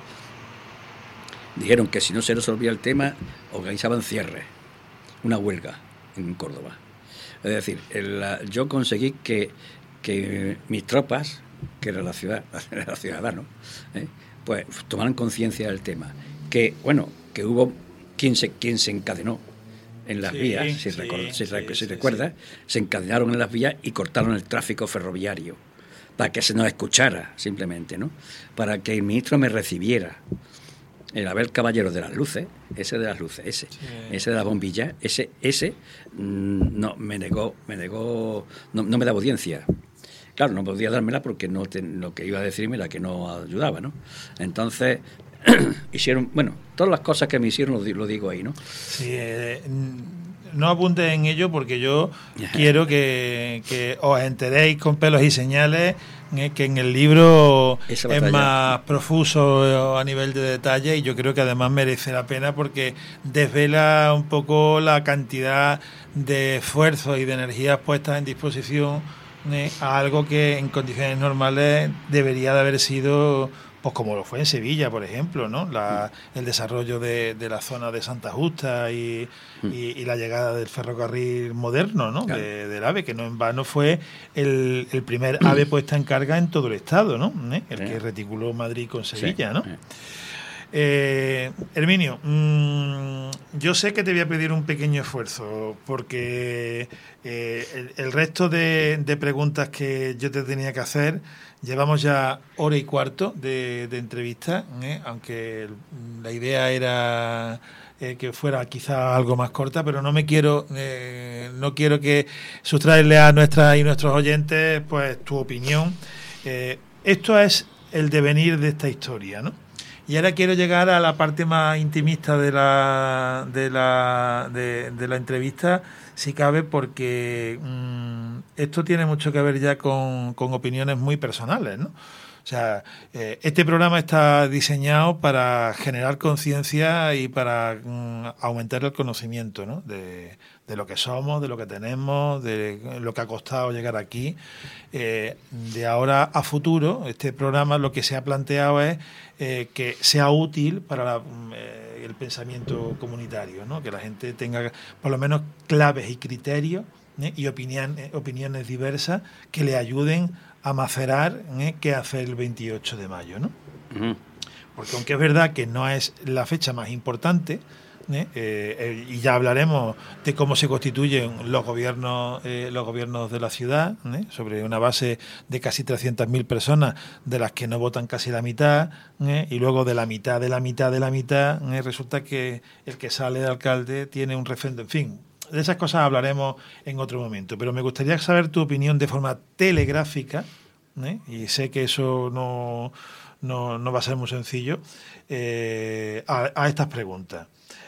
dijeron que si no se resolvía el tema organizaban cierre, una huelga en Córdoba. Es decir, el, yo conseguí que, que mis tropas, que era la ciudad, era ciudadano, ¿eh? pues tomaron conciencia del tema, que bueno, que hubo quien se quien se encadenó en las sí, vías, si, sí, record, si, sí, si sí, recuerda, sí. se encadenaron en las vías y cortaron el tráfico ferroviario para que se nos escuchara simplemente, ¿no? Para que el ministro me recibiera. El Abel Caballero de las luces, ese de las luces, ese, sí. ese de las bombillas, ese, ese, no me negó, me negó, no, no me daba audiencia. claro, no podía dármela porque no te, lo que iba a decirme era que no ayudaba, ¿no? Entonces, hicieron, bueno, todas las cosas que me hicieron lo, lo digo ahí, ¿no? Sí, eh, no apunte en ello porque yo quiero que, que os enteréis con pelos y señales, eh, que en el libro es más profuso a nivel de detalle, y yo creo que además merece la pena porque desvela un poco la cantidad de esfuerzos y de energías puestas en disposición, eh, a algo que en condiciones normales debería de haber sido, pues como lo fue en Sevilla, por ejemplo, ¿no? La, el desarrollo de, de la zona de Santa Justa y, y, y la llegada del ferrocarril moderno, ¿no? Claro. De, del AVE, que no en vano fue el, el primer AVE puesta en carga en todo el estado, ¿no? ¿Eh? El sí. que reticuló Madrid con Sevilla, sí. ¿no? Sí. Eh, Herminio, mmm, yo sé que te voy a pedir un pequeño esfuerzo porque eh, el, el resto de, de preguntas que yo te tenía que hacer, llevamos ya hora y cuarto de, de entrevista, ¿eh? Aunque la idea era eh, que fuera quizá algo más corta, pero no me quiero eh, no quiero que sustraerle a nuestras y nuestros oyentes pues tu opinión. Eh, esto es el devenir de esta historia, ¿no? Y ahora quiero llegar a la parte más intimista de la de la de, de la entrevista, si cabe, porque mmm, esto tiene mucho que ver ya con, con opiniones muy personales, ¿no? O sea, eh, este programa está diseñado para generar conciencia y para mmm, aumentar el conocimiento, ¿no? De, de lo que somos, de lo que tenemos, de lo que ha costado llegar aquí. Eh, de ahora a futuro, este programa lo que se ha planteado es eh, que sea útil para la, eh, el pensamiento comunitario, ¿no? Que la gente tenga por lo menos claves y criterios, ¿eh? y opinión, eh, opiniones diversas que le ayuden a macerar, ¿eh? qué hacer el veintiocho de mayo, ¿no? Uh-huh. Porque aunque es verdad que no es la fecha más importante, ¿eh? Eh, y ya hablaremos de cómo se constituyen los gobiernos eh, los gobiernos de la ciudad, ¿eh? Sobre una base de casi trescientas mil personas, de las que no votan casi la mitad, ¿eh? Y luego de la mitad de la mitad de la mitad, ¿eh? Resulta que el que sale de alcalde tiene un refrendo, en fin. De esas cosas hablaremos en otro momento, pero me gustaría saber tu opinión de forma telegráfica, ¿eh? Y sé que eso no, no, no va a ser muy sencillo, eh, a, a estas preguntas.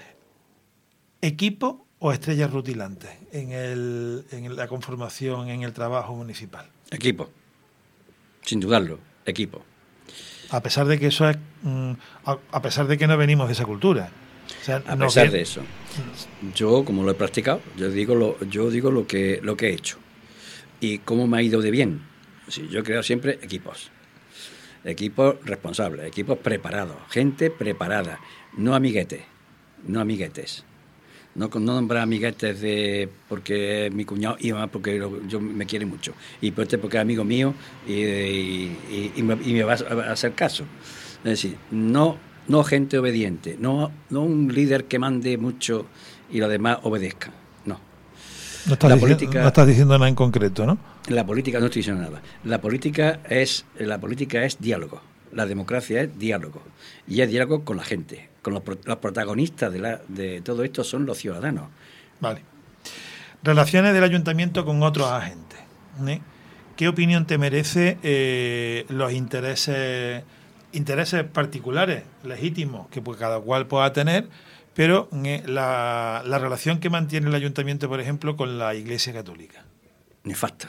¿Equipo o estrellas rutilantes en, el, en la conformación, en el trabajo municipal? Equipo, sin dudarlo, equipo. A pesar de que eso es, a, a pesar de que no venimos de esa cultura. O sea, a no pesar que... de eso, yo como lo he practicado, yo digo lo, yo digo lo que lo que he hecho y cómo me ha ido de bien. Sí, yo creo siempre equipos, equipos responsables, equipos preparados, gente preparada, no amiguetes, no amiguetes. No, no nombrar amiguetes de porque mi cuñado y más porque lo, yo me quiere mucho y por este porque es amigo mío y, y, y, me, y me va a hacer caso. Es decir, no no gente obediente, no no un líder que mande mucho y los demás obedezcan. No. No estás, la diciendo, política, no estás diciendo nada en concreto, ¿no? La política no estoy diciendo nada. La política es la política es diálogo. La democracia es diálogo y es diálogo con la gente. Con los, los protagonistas de, la, de todo esto son los ciudadanos. Vale. Relaciones del ayuntamiento con otros agentes, ¿eh? ¿Qué opinión te merece eh, los intereses intereses particulares, legítimos, que pues cada cual pueda tener, pero eh, la, la relación que mantiene el ayuntamiento, por ejemplo, con la Iglesia Católica? Nefasta.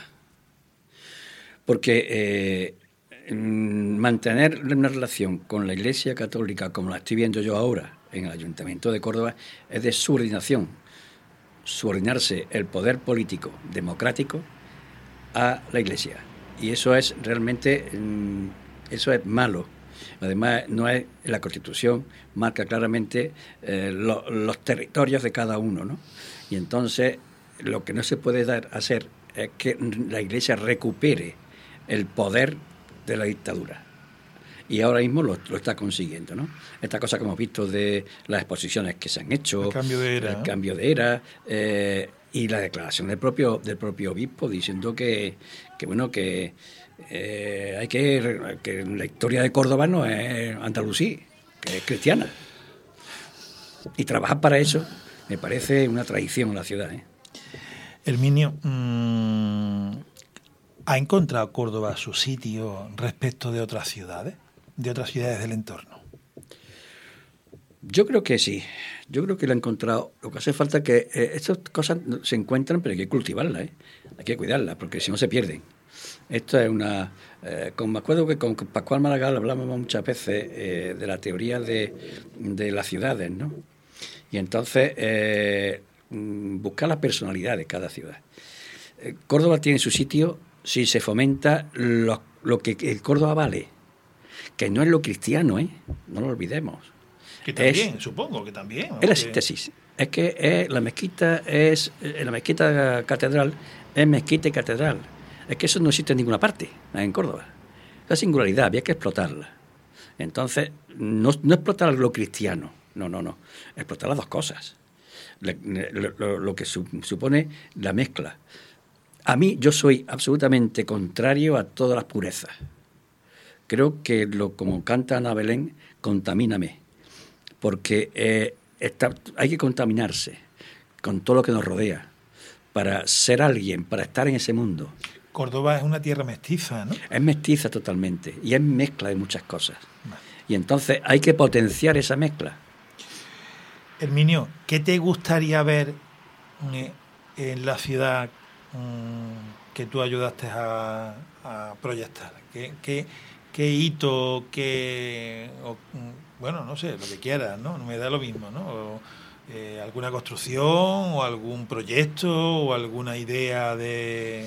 Porque eh, mantener una relación con la Iglesia Católica, como la estoy viendo yo ahora en el Ayuntamiento de Córdoba, es de subordinación. Subordinarse el poder político democrático a la Iglesia. Y eso es realmente, eso es malo. Además, no es la Constitución, marca claramente eh, lo, los territorios de cada uno, ¿no? Y entonces, lo que no se puede dar, hacer es que la Iglesia recupere el poder de la dictadura. Y ahora mismo lo, lo está consiguiendo, ¿no? Esta cosa que hemos visto de las exposiciones que se han hecho, el cambio de era, el ¿no? cambio de era eh, y la declaración del propio del propio obispo diciendo que, que bueno, que eh, hay que que la historia de Córdoba no es Andalucía, que es cristiana. Y trabajar para eso me parece una traición a la ciudad, ¿eh? Herminio, mmm, ¿Ha encontrado Córdoba su sitio respecto de otras ciudades, de otras ciudades del entorno? Yo creo que sí, yo creo que lo he encontrado. Lo que hace falta es que eh, estas cosas se encuentran, pero hay que cultivarlas, ¿eh? Hay que cuidarlas, porque si no se pierden. Esto es una... Eh, con, me acuerdo que con Pascual Maragall hablamos muchas veces eh, de la teoría de, de las ciudades, ¿no? Y entonces eh, buscar la personalidad de cada ciudad. Eh, Córdoba tiene su sitio si se fomenta lo, lo que el Córdoba vale, que no es lo cristiano, ¿eh? No lo olvidemos. Que también, es, supongo que también, ¿no? Es la síntesis. Es que es, la mezquita es... La mezquita catedral es mezquita y catedral. Es que eso no existe en ninguna parte en Córdoba. La singularidad, había que explotarla. Entonces, no, no explotar lo cristiano, no, no, no. Explotar las dos cosas. Le, lo, lo, lo que su, supone la mezcla. A mí, yo soy absolutamente contrario a todas las purezas. Creo que, lo como canta Ana Belén, contamíname. Porque eh, está, hay que contaminarse con todo lo que nos rodea para ser alguien, para estar en ese mundo. Córdoba es una tierra mestiza, ¿no? Es mestiza totalmente y es mezcla de muchas cosas. Vale. Y entonces hay que potenciar esa mezcla. Herminio, ¿qué te gustaría ver eh, en la ciudad mm, que tú ayudaste a, a proyectar? ¿Qué, qué, qué hito, qué... O, bueno, no sé, lo que quieras, ¿no? Me da lo mismo, ¿no? O, eh, alguna construcción o algún proyecto o alguna idea de...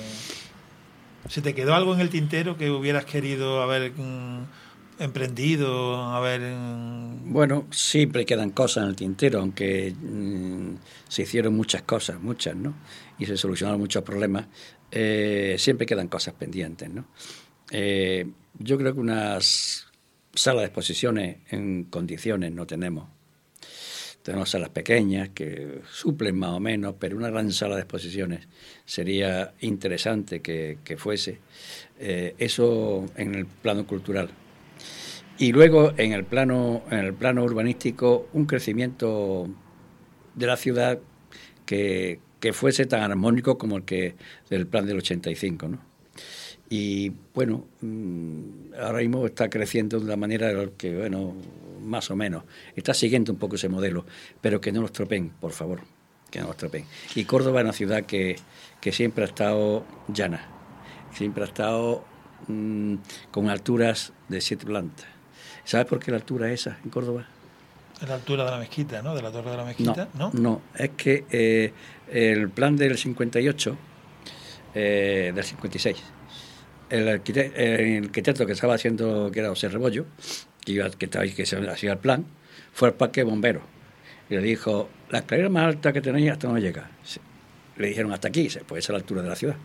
¿Se te quedó algo en el tintero que hubieras querido haber mmm, emprendido, haber...? Mmm... Bueno, siempre quedan cosas en el tintero, aunque mmm, se hicieron muchas cosas, muchas, ¿no? Y se solucionaron muchos problemas, eh, siempre quedan cosas pendientes, ¿no? Eh, yo creo que unas salas de exposiciones en condiciones no tenemos. Tenemos salas pequeñas que suplen más o menos, pero una gran sala de exposiciones sería interesante que, que fuese. Eh, eso en el plano cultural. Y luego en el plano, en el plano urbanístico, un crecimiento de la ciudad que, que fuese tan armónico como el que del plan del ochenta y cinco, ¿no? Y bueno, ahora mismo está creciendo de una manera que, bueno, más o menos, está siguiendo un poco ese modelo, pero que no lo estropeen, por favor, que no lo estropeen. Y Córdoba es una ciudad que, que siempre ha estado llana, siempre ha estado mmm, con alturas de siete plantas. ¿Sabes por qué la altura es esa en Córdoba? La altura de la mezquita, ¿no? De la torre de la mezquita, ¿no? No, no, es que eh, el plan del cincuenta y ocho, eh, del cincuenta y seis, el arquitecto, el arquitecto que estaba haciendo, que era José Rebollo, que, iba, que, estaba, que se hacía el plan, fue al parque de bomberos y le dijo, la escalera más alta que tenéis hasta no llega. Le dijeron hasta aquí, pues esa es la altura de la ciudad.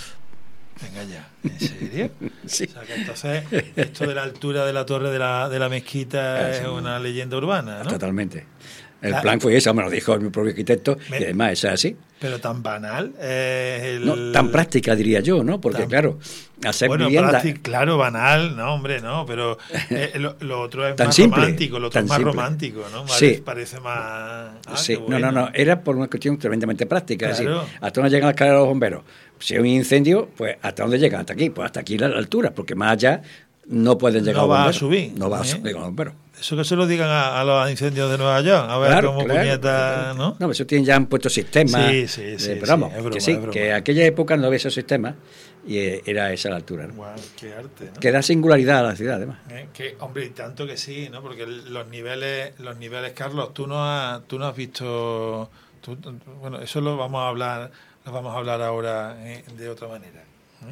Venga ya, ¿en serio? Sí. O sea, que entonces esto de la altura de la torre de la, de la mezquita es una leyenda urbana, ¿no? Totalmente. El la, plan fue ese, me lo dijo mi propio arquitecto, me, y además es así. Pero tan banal. Eh, el, no, tan práctica, diría yo, ¿no? Porque, tan, claro, hacer bueno, vivienda... Práctica, claro, banal, no, hombre, no, pero eh, lo, lo otro es tan más simple, romántico, lo otro es más simple. romántico, ¿no? Parece, sí. Parece más... Ah, sí. bueno. No, no, no, era por una cuestión tremendamente práctica. Claro. Es decir, ¿hasta dónde llegan las escaleras de los bomberos? Si hay un incendio, pues ¿hasta dónde llegan? Hasta aquí, pues hasta aquí la, la altura, porque más allá no pueden llegar no los bomberos. No va a subir. No va ¿eh? a subir los bomberos. Eso que se lo digan a, a los incendios de Nueva York, a ver claro, cómo claro, puñeta, claro. ¿no? No, eso tienen ya han puesto sistemas. Sí, sí, sí. De, pero vamos, sí, es broma, que sí, es broma. que aquella época no había esos sistemas y era esa la altura, ¿no? Wow, qué arte, ¿no? Que da singularidad a la ciudad, además. Eh, que, hombre, y tanto que sí, ¿no? Porque los niveles, los niveles, Carlos, tú no has, tú no has visto... Tú, bueno, eso lo vamos a hablar, lo vamos a hablar ahora eh, de otra manera. ¿eh?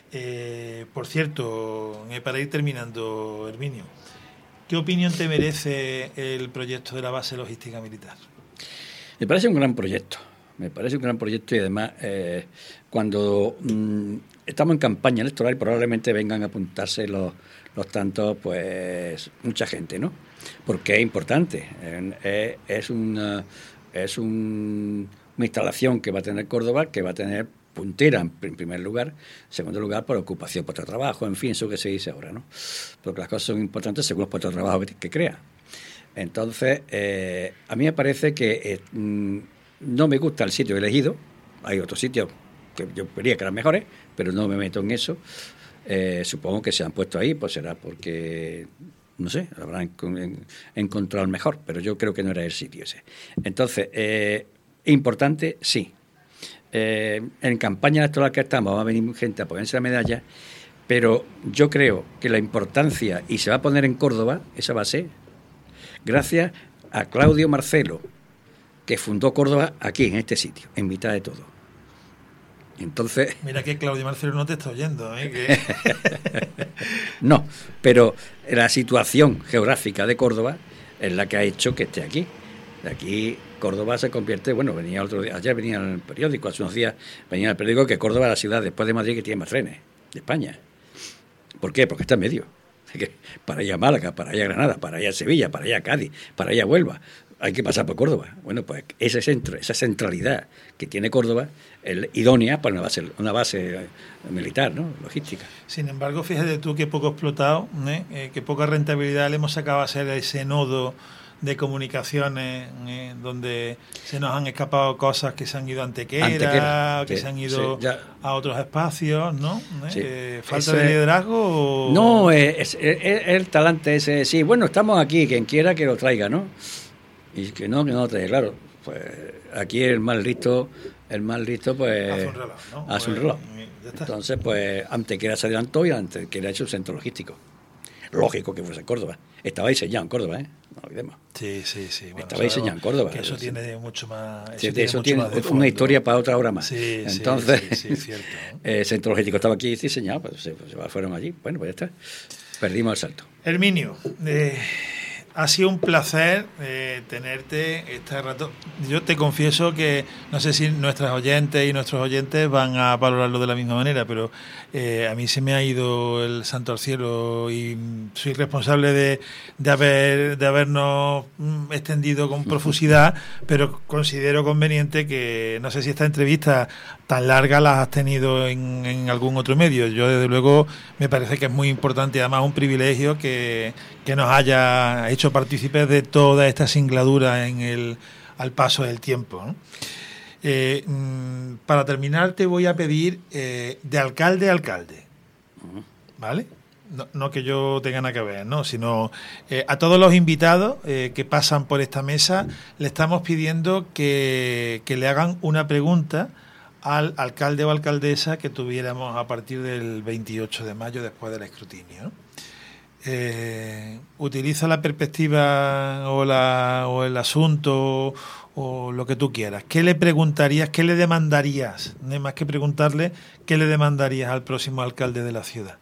Eh, por cierto, eh, para ir terminando, Herminio, ¿qué opinión te merece el proyecto de la base logística militar? Me parece un gran proyecto, me parece un gran proyecto y además eh, cuando mmm, estamos en campaña electoral probablemente vengan a apuntarse los, los tantos, pues mucha gente, ¿no? Porque es importante, eh, es, una, es un, una instalación que va a tener Córdoba, que va a tener puntera en primer lugar, en segundo lugar por ocupación, puesto de trabajo, en fin, eso que se dice ahora, ¿no? Porque las cosas son importantes según los puestos de trabajo que, que crea. Entonces, eh, a mí me parece que eh, no me gusta el sitio elegido, hay otros sitios que yo diría que eran mejores, pero no me meto en eso. Eh, supongo que se han puesto ahí, pues será porque, no sé, habrán en, encontrado el mejor, pero yo creo que no era el sitio ese. Entonces, eh, importante, sí. Eh, en campaña electoral que estamos va a venir gente a ponerse la medalla, pero yo creo que la importancia, y se va a poner en Córdoba, esa va a ser, gracias a Claudio Marcelo, que fundó Córdoba aquí, en este sitio, en mitad de todo. Entonces... Mira que Claudio Marcelo no te está oyendo, ¿eh? Que... No, pero la situación geográfica de Córdoba es la que ha hecho que esté aquí. De aquí Córdoba se convierte, bueno, venía otro día, ayer venía en el periódico, hace unos días venía en el periódico que Córdoba es la ciudad después de Madrid que tiene más trenes de España. ¿Por qué? Porque está en medio. Para ir a Málaga, para ir a Granada, para ir a Sevilla, para ir a Cádiz, para ir a Huelva, hay que pasar por Córdoba. Bueno, pues ese centro, esa centralidad que tiene Córdoba es idónea para una base, una base militar, ¿no? Logística. Sin embargo, fíjate tú que poco explotado, ¿eh? Eh, que poca rentabilidad le hemos sacado a ser ese nodo de comunicaciones, eh, donde se nos han escapado cosas que se han ido a Antequera, Antequera que sí, se han ido sí, a otros espacios, ¿no? ¿Eh? Sí. Eh, ¿Falta ese, de liderazgo? O... No, es, es, es el talante ese, sí, bueno, estamos aquí, quien quiera que lo traiga, ¿no? Y que no, que no lo traiga, claro, pues aquí el más listo, el más listo, pues... Hace un reloj, ¿no? Hace un reloj. Entonces, pues, Antequera se adelantó y Antequera ha hecho un centro logístico. Lógico que fuese Córdoba. Estaba diseñado en Córdoba, ¿eh? No olvidemos. Sí, sí, sí. Bueno, Estaba diseñado en Córdoba. Que eso sí. tiene mucho más. Eso sí, tiene, eso mucho tiene más de una historia para otra hora más. Sí, Entonces, sí, sí, sí, cierto, ¿no? El centro logístico estaba aquí diseñado, pues se, se fueron allí. Bueno, pues ya está. Perdimos el salto. Herminio, eh, ha sido un placer eh, tenerte este rato. Yo te confieso que no sé si nuestras oyentes y nuestros oyentes van a valorarlo de la misma manera, pero eh, a mí se me ha ido el santo al cielo y soy responsable de, de, haber, de habernos extendido con profusidad, pero considero conveniente que, no sé si esta entrevista tan larga la has tenido en, en algún otro medio. Yo, desde luego, me parece que es muy importante y además un privilegio que, que nos haya hecho partícipes de toda esta singladura en el, al paso del tiempo, ¿no? Eh, para terminar te voy a pedir eh, de alcalde a alcalde, ¿vale? No, no que yo tenga nada que ver, ¿no? Sino eh, a todos los invitados eh, que pasan por esta mesa le estamos pidiendo que, que le hagan una pregunta al alcalde o alcaldesa que tuviéramos a partir del veintiocho de mayo después del escrutinio, ¿no? Eh, utiliza la perspectiva o, la, o el asunto o lo que tú quieras. ¿Qué le preguntarías, qué le demandarías? No más que preguntarle, ¿qué le demandarías al próximo alcalde de la ciudad?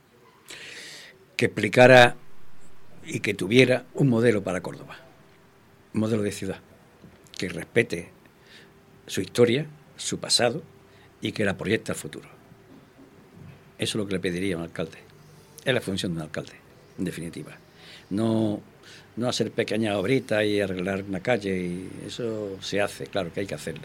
Que explicara y que tuviera un modelo para Córdoba, un modelo de ciudad, que respete su historia, su pasado y que la proyecte al futuro. Eso es lo que le pediría a un alcalde. Es la función de un alcalde, en definitiva. No, no hacer pequeñas obritas y arreglar una calle, y eso se hace, claro que hay que hacerlo.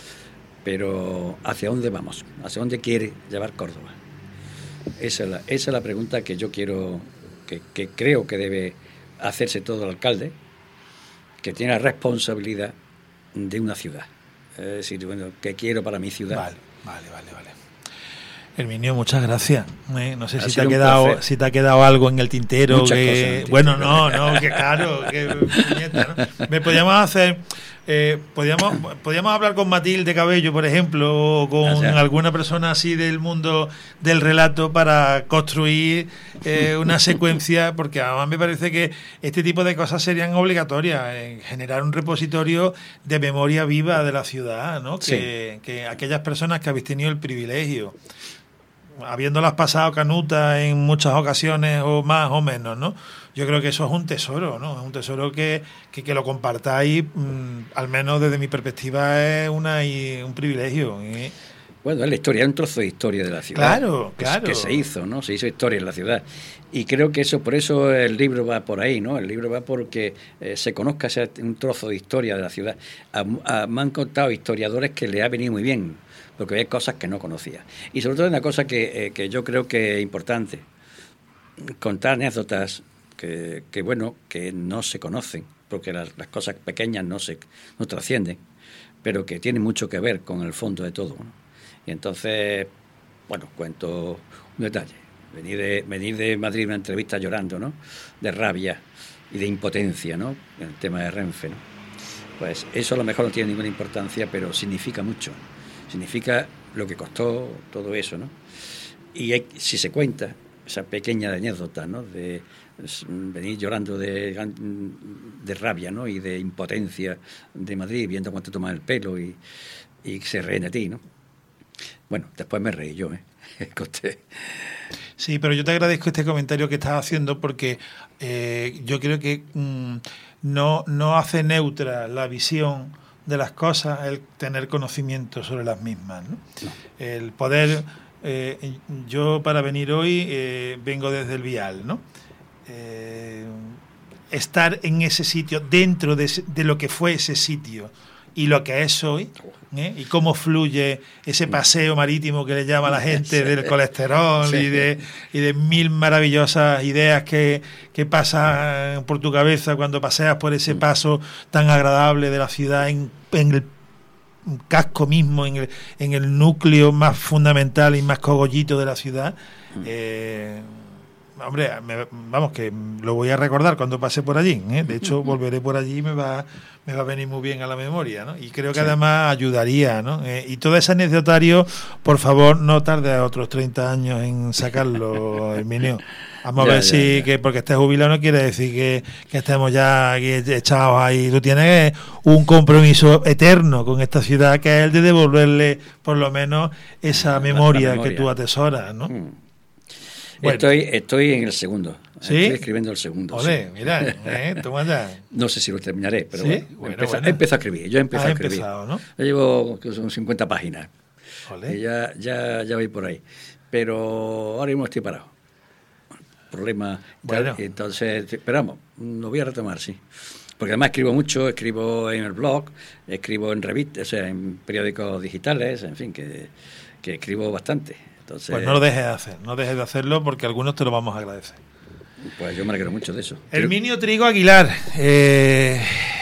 Pero ¿hacia dónde vamos? ¿Hacia dónde quiere llevar Córdoba? Esa es la, esa es la pregunta que yo quiero, que, que creo que debe hacerse todo el alcalde, que tiene la responsabilidad de una ciudad. Es decir, bueno, ¿qué quiero para mi ciudad? Vale, vale, vale, vale. Herminio, muchas gracias. Eh, no sé si te, ha un quedado, placer. si te ha quedado algo en el tintero. Muchas que... cosas en el tintero. Bueno, no, no, que claro, que puñeta, ¿no? Me podíamos hacer, eh, podíamos, podíamos hablar con Matilde Cabello, por ejemplo, o con o sea, alguna persona así del mundo del relato para construir eh, una secuencia, porque además me parece que este tipo de cosas serían obligatorias, en generar un repositorio de memoria viva de la ciudad, ¿no? Que, sí. que aquellas personas que habéis tenido el privilegio, habiéndolas pasado canutas en muchas ocasiones o más o menos, ¿no? Yo creo que eso es un tesoro, ¿no? Es un tesoro que, que, que lo compartáis, mmm, al menos desde mi perspectiva, es una y un privilegio. ¿eh? Bueno, es la historia, es un trozo de historia de la ciudad. Claro, que, claro. Que se hizo, ¿no? Se hizo historia en la ciudad. Y creo que eso, por eso el libro va por ahí, ¿no? El libro va porque eh, se conozca ese, un trozo de historia de la ciudad. A, a, me han contado historiadores que le ha venido muy bien, porque hay cosas que no conocía. Y sobre todo una cosa que, eh, que yo creo que es importante, contar anécdotas que, que bueno, que no se conocen, porque las, las cosas pequeñas no se no trascienden, pero que tienen mucho que ver con el fondo de todo, ¿no? Y entonces, bueno, cuento un detalle. Venir de, venir de Madrid a una entrevista llorando, ¿no? De rabia y de impotencia, ¿no? En el tema de Renfe, ¿no? Pues eso a lo mejor no tiene ninguna importancia, pero significa mucho. Significa lo que costó todo eso, ¿no? Y hay, si se cuenta esa pequeña anécdota, ¿no? De venir llorando de, de rabia, ¿no? Y de impotencia de Madrid, viendo cuánto toman el pelo y, y se ríen de ti, ¿no? Bueno, después me reí yo, ¿eh? Costé. Sí, pero yo te agradezco este comentario que estás haciendo porque eh, yo creo que mmm, no, no hace neutra la visión de las cosas el tener conocimiento sobre las mismas, ¿no? No. El poder... Eh, yo para venir hoy eh, vengo desde el Vial, ¿no? Eh, estar en ese sitio, dentro de, de lo que fue ese sitio y lo que es hoy, ¿eh? Y cómo fluye ese paseo marítimo que le llama la gente sí. del colesterol sí. y de y de mil maravillosas ideas que, que pasan por tu cabeza cuando paseas por ese paso tan agradable de la ciudad en, en el casco mismo, en el, en el núcleo más fundamental y más cogollito de la ciudad. Eh, hombre, me, vamos, que lo voy a recordar cuando pase por allí, ¿eh? De hecho, volveré por allí y me va, me va a venir muy bien a la memoria, ¿no? Y creo que sí. además ayudaría, ¿no? Eh, y todo ese anecdotario, por favor, no tarde otros treinta años en sacarlo, Herminio. Vamos ya, a ver ya, si, ya. que porque estés jubilado no quiere decir que, que estemos ya aquí echados ahí. Tú tienes un compromiso eterno con esta ciudad, que es el de devolverle por lo menos esa memoria, la, la memoria. que tú atesoras, ¿no? Hmm. Bueno. Estoy, estoy en el segundo. ¿Sí? Estoy escribiendo el segundo. Olé, sí. mira, eh, toma ya. No sé si lo terminaré, pero ¿Sí? bueno. bueno, empezó, bueno. empezó a escribir. Yo empecé Has a escribir. empezado, ¿no? Yo llevo que son cincuenta páginas. Olé. Y ya, ya, ya voy por ahí. Pero ahora mismo estoy parado. Problema. Bueno. Tal, entonces, esperamos. Lo voy a retomar, sí. Porque además escribo mucho, escribo en el blog, escribo en revistas, o sea, en periódicos digitales, en fin, que, que escribo bastante. Entonces, pues no lo dejes de hacer, no dejes de hacerlo porque algunos te lo vamos a agradecer. Pues yo me alegro mucho de eso. Herminio Trigo Aguilar, eh,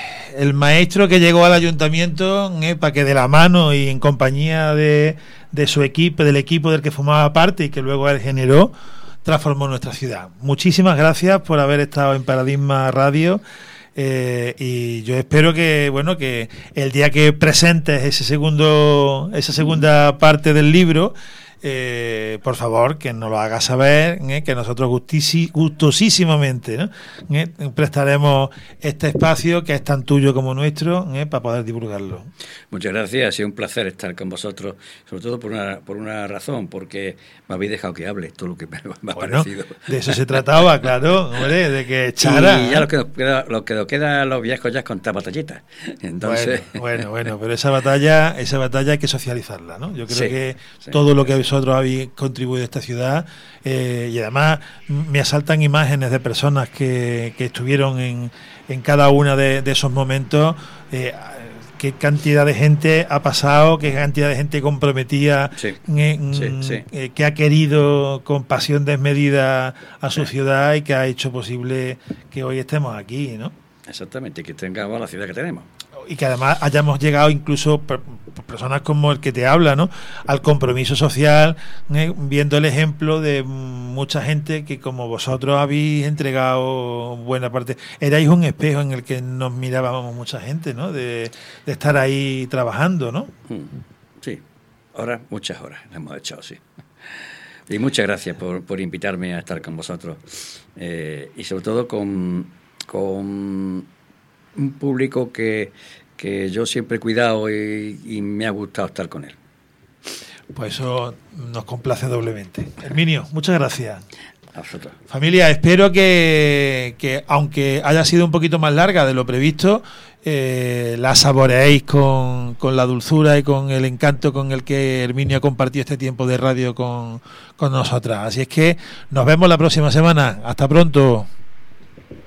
el maestro que llegó al ayuntamiento eh, para que de la mano y en compañía de, de su equipo, del equipo del que formaba parte y que luego él generó, transformó nuestra ciudad. Muchísimas gracias por haber estado en Paradigma Radio. Eh, y yo espero que bueno que el día que presentes ese segundo esa segunda parte del libro, eh, por favor que nos lo hagas saber, eh, que nosotros gustisi, gustosísimamente, ¿no? eh, prestaremos este espacio que es tan tuyo como nuestro, eh, para poder divulgarlo. Muchas gracias, ha sido un placer estar con vosotros, sobre todo por una por una razón, porque me habéis dejado que hable todo lo que me, me ha bueno, parecido. De eso se trataba, claro, hombre, de que echara. Y ya lo que nos queda, lo que nos queda a los viejos ya es contar batallitas. Entonces... Bueno, bueno, bueno, pero esa batalla, esa batalla hay que socializarla, ¿no? Yo creo sí, que sí, todo lo que vosotros habéis contribuido a esta ciudad, eh, y además me asaltan imágenes de personas que, que estuvieron en, en cada uno de, de esos momentos. Eh, qué cantidad de gente ha pasado, qué cantidad de gente comprometida, sí, en, sí, sí. Eh, que ha querido con pasión desmedida a su sí. ciudad y que ha hecho posible que hoy estemos aquí, ¿no? Exactamente, que tengamos la ciudad que tenemos. Y que además hayamos llegado incluso por, por personas como el que te habla, ¿no? Al compromiso social, ¿eh? Viendo el ejemplo de mucha gente que como vosotros habéis entregado buena parte. Erais un espejo en el que nos mirábamos mucha gente, ¿no? De, de estar ahí trabajando, ¿no? Sí, horas, muchas horas hemos echado, sí. Y muchas gracias por, por invitarme a estar con vosotros. Eh, y sobre todo con... con un público que, que yo siempre he cuidado y, y me ha gustado estar con él. Pues eso nos complace doblemente. Herminio, muchas gracias. A vosotros. Familia, espero que, que aunque haya sido un poquito más larga de lo previsto, eh, la saboreéis con, con la dulzura y con el encanto con el que Herminio ha compartido este tiempo de radio con, con nosotras. Así es que nos vemos la próxima semana. Hasta pronto.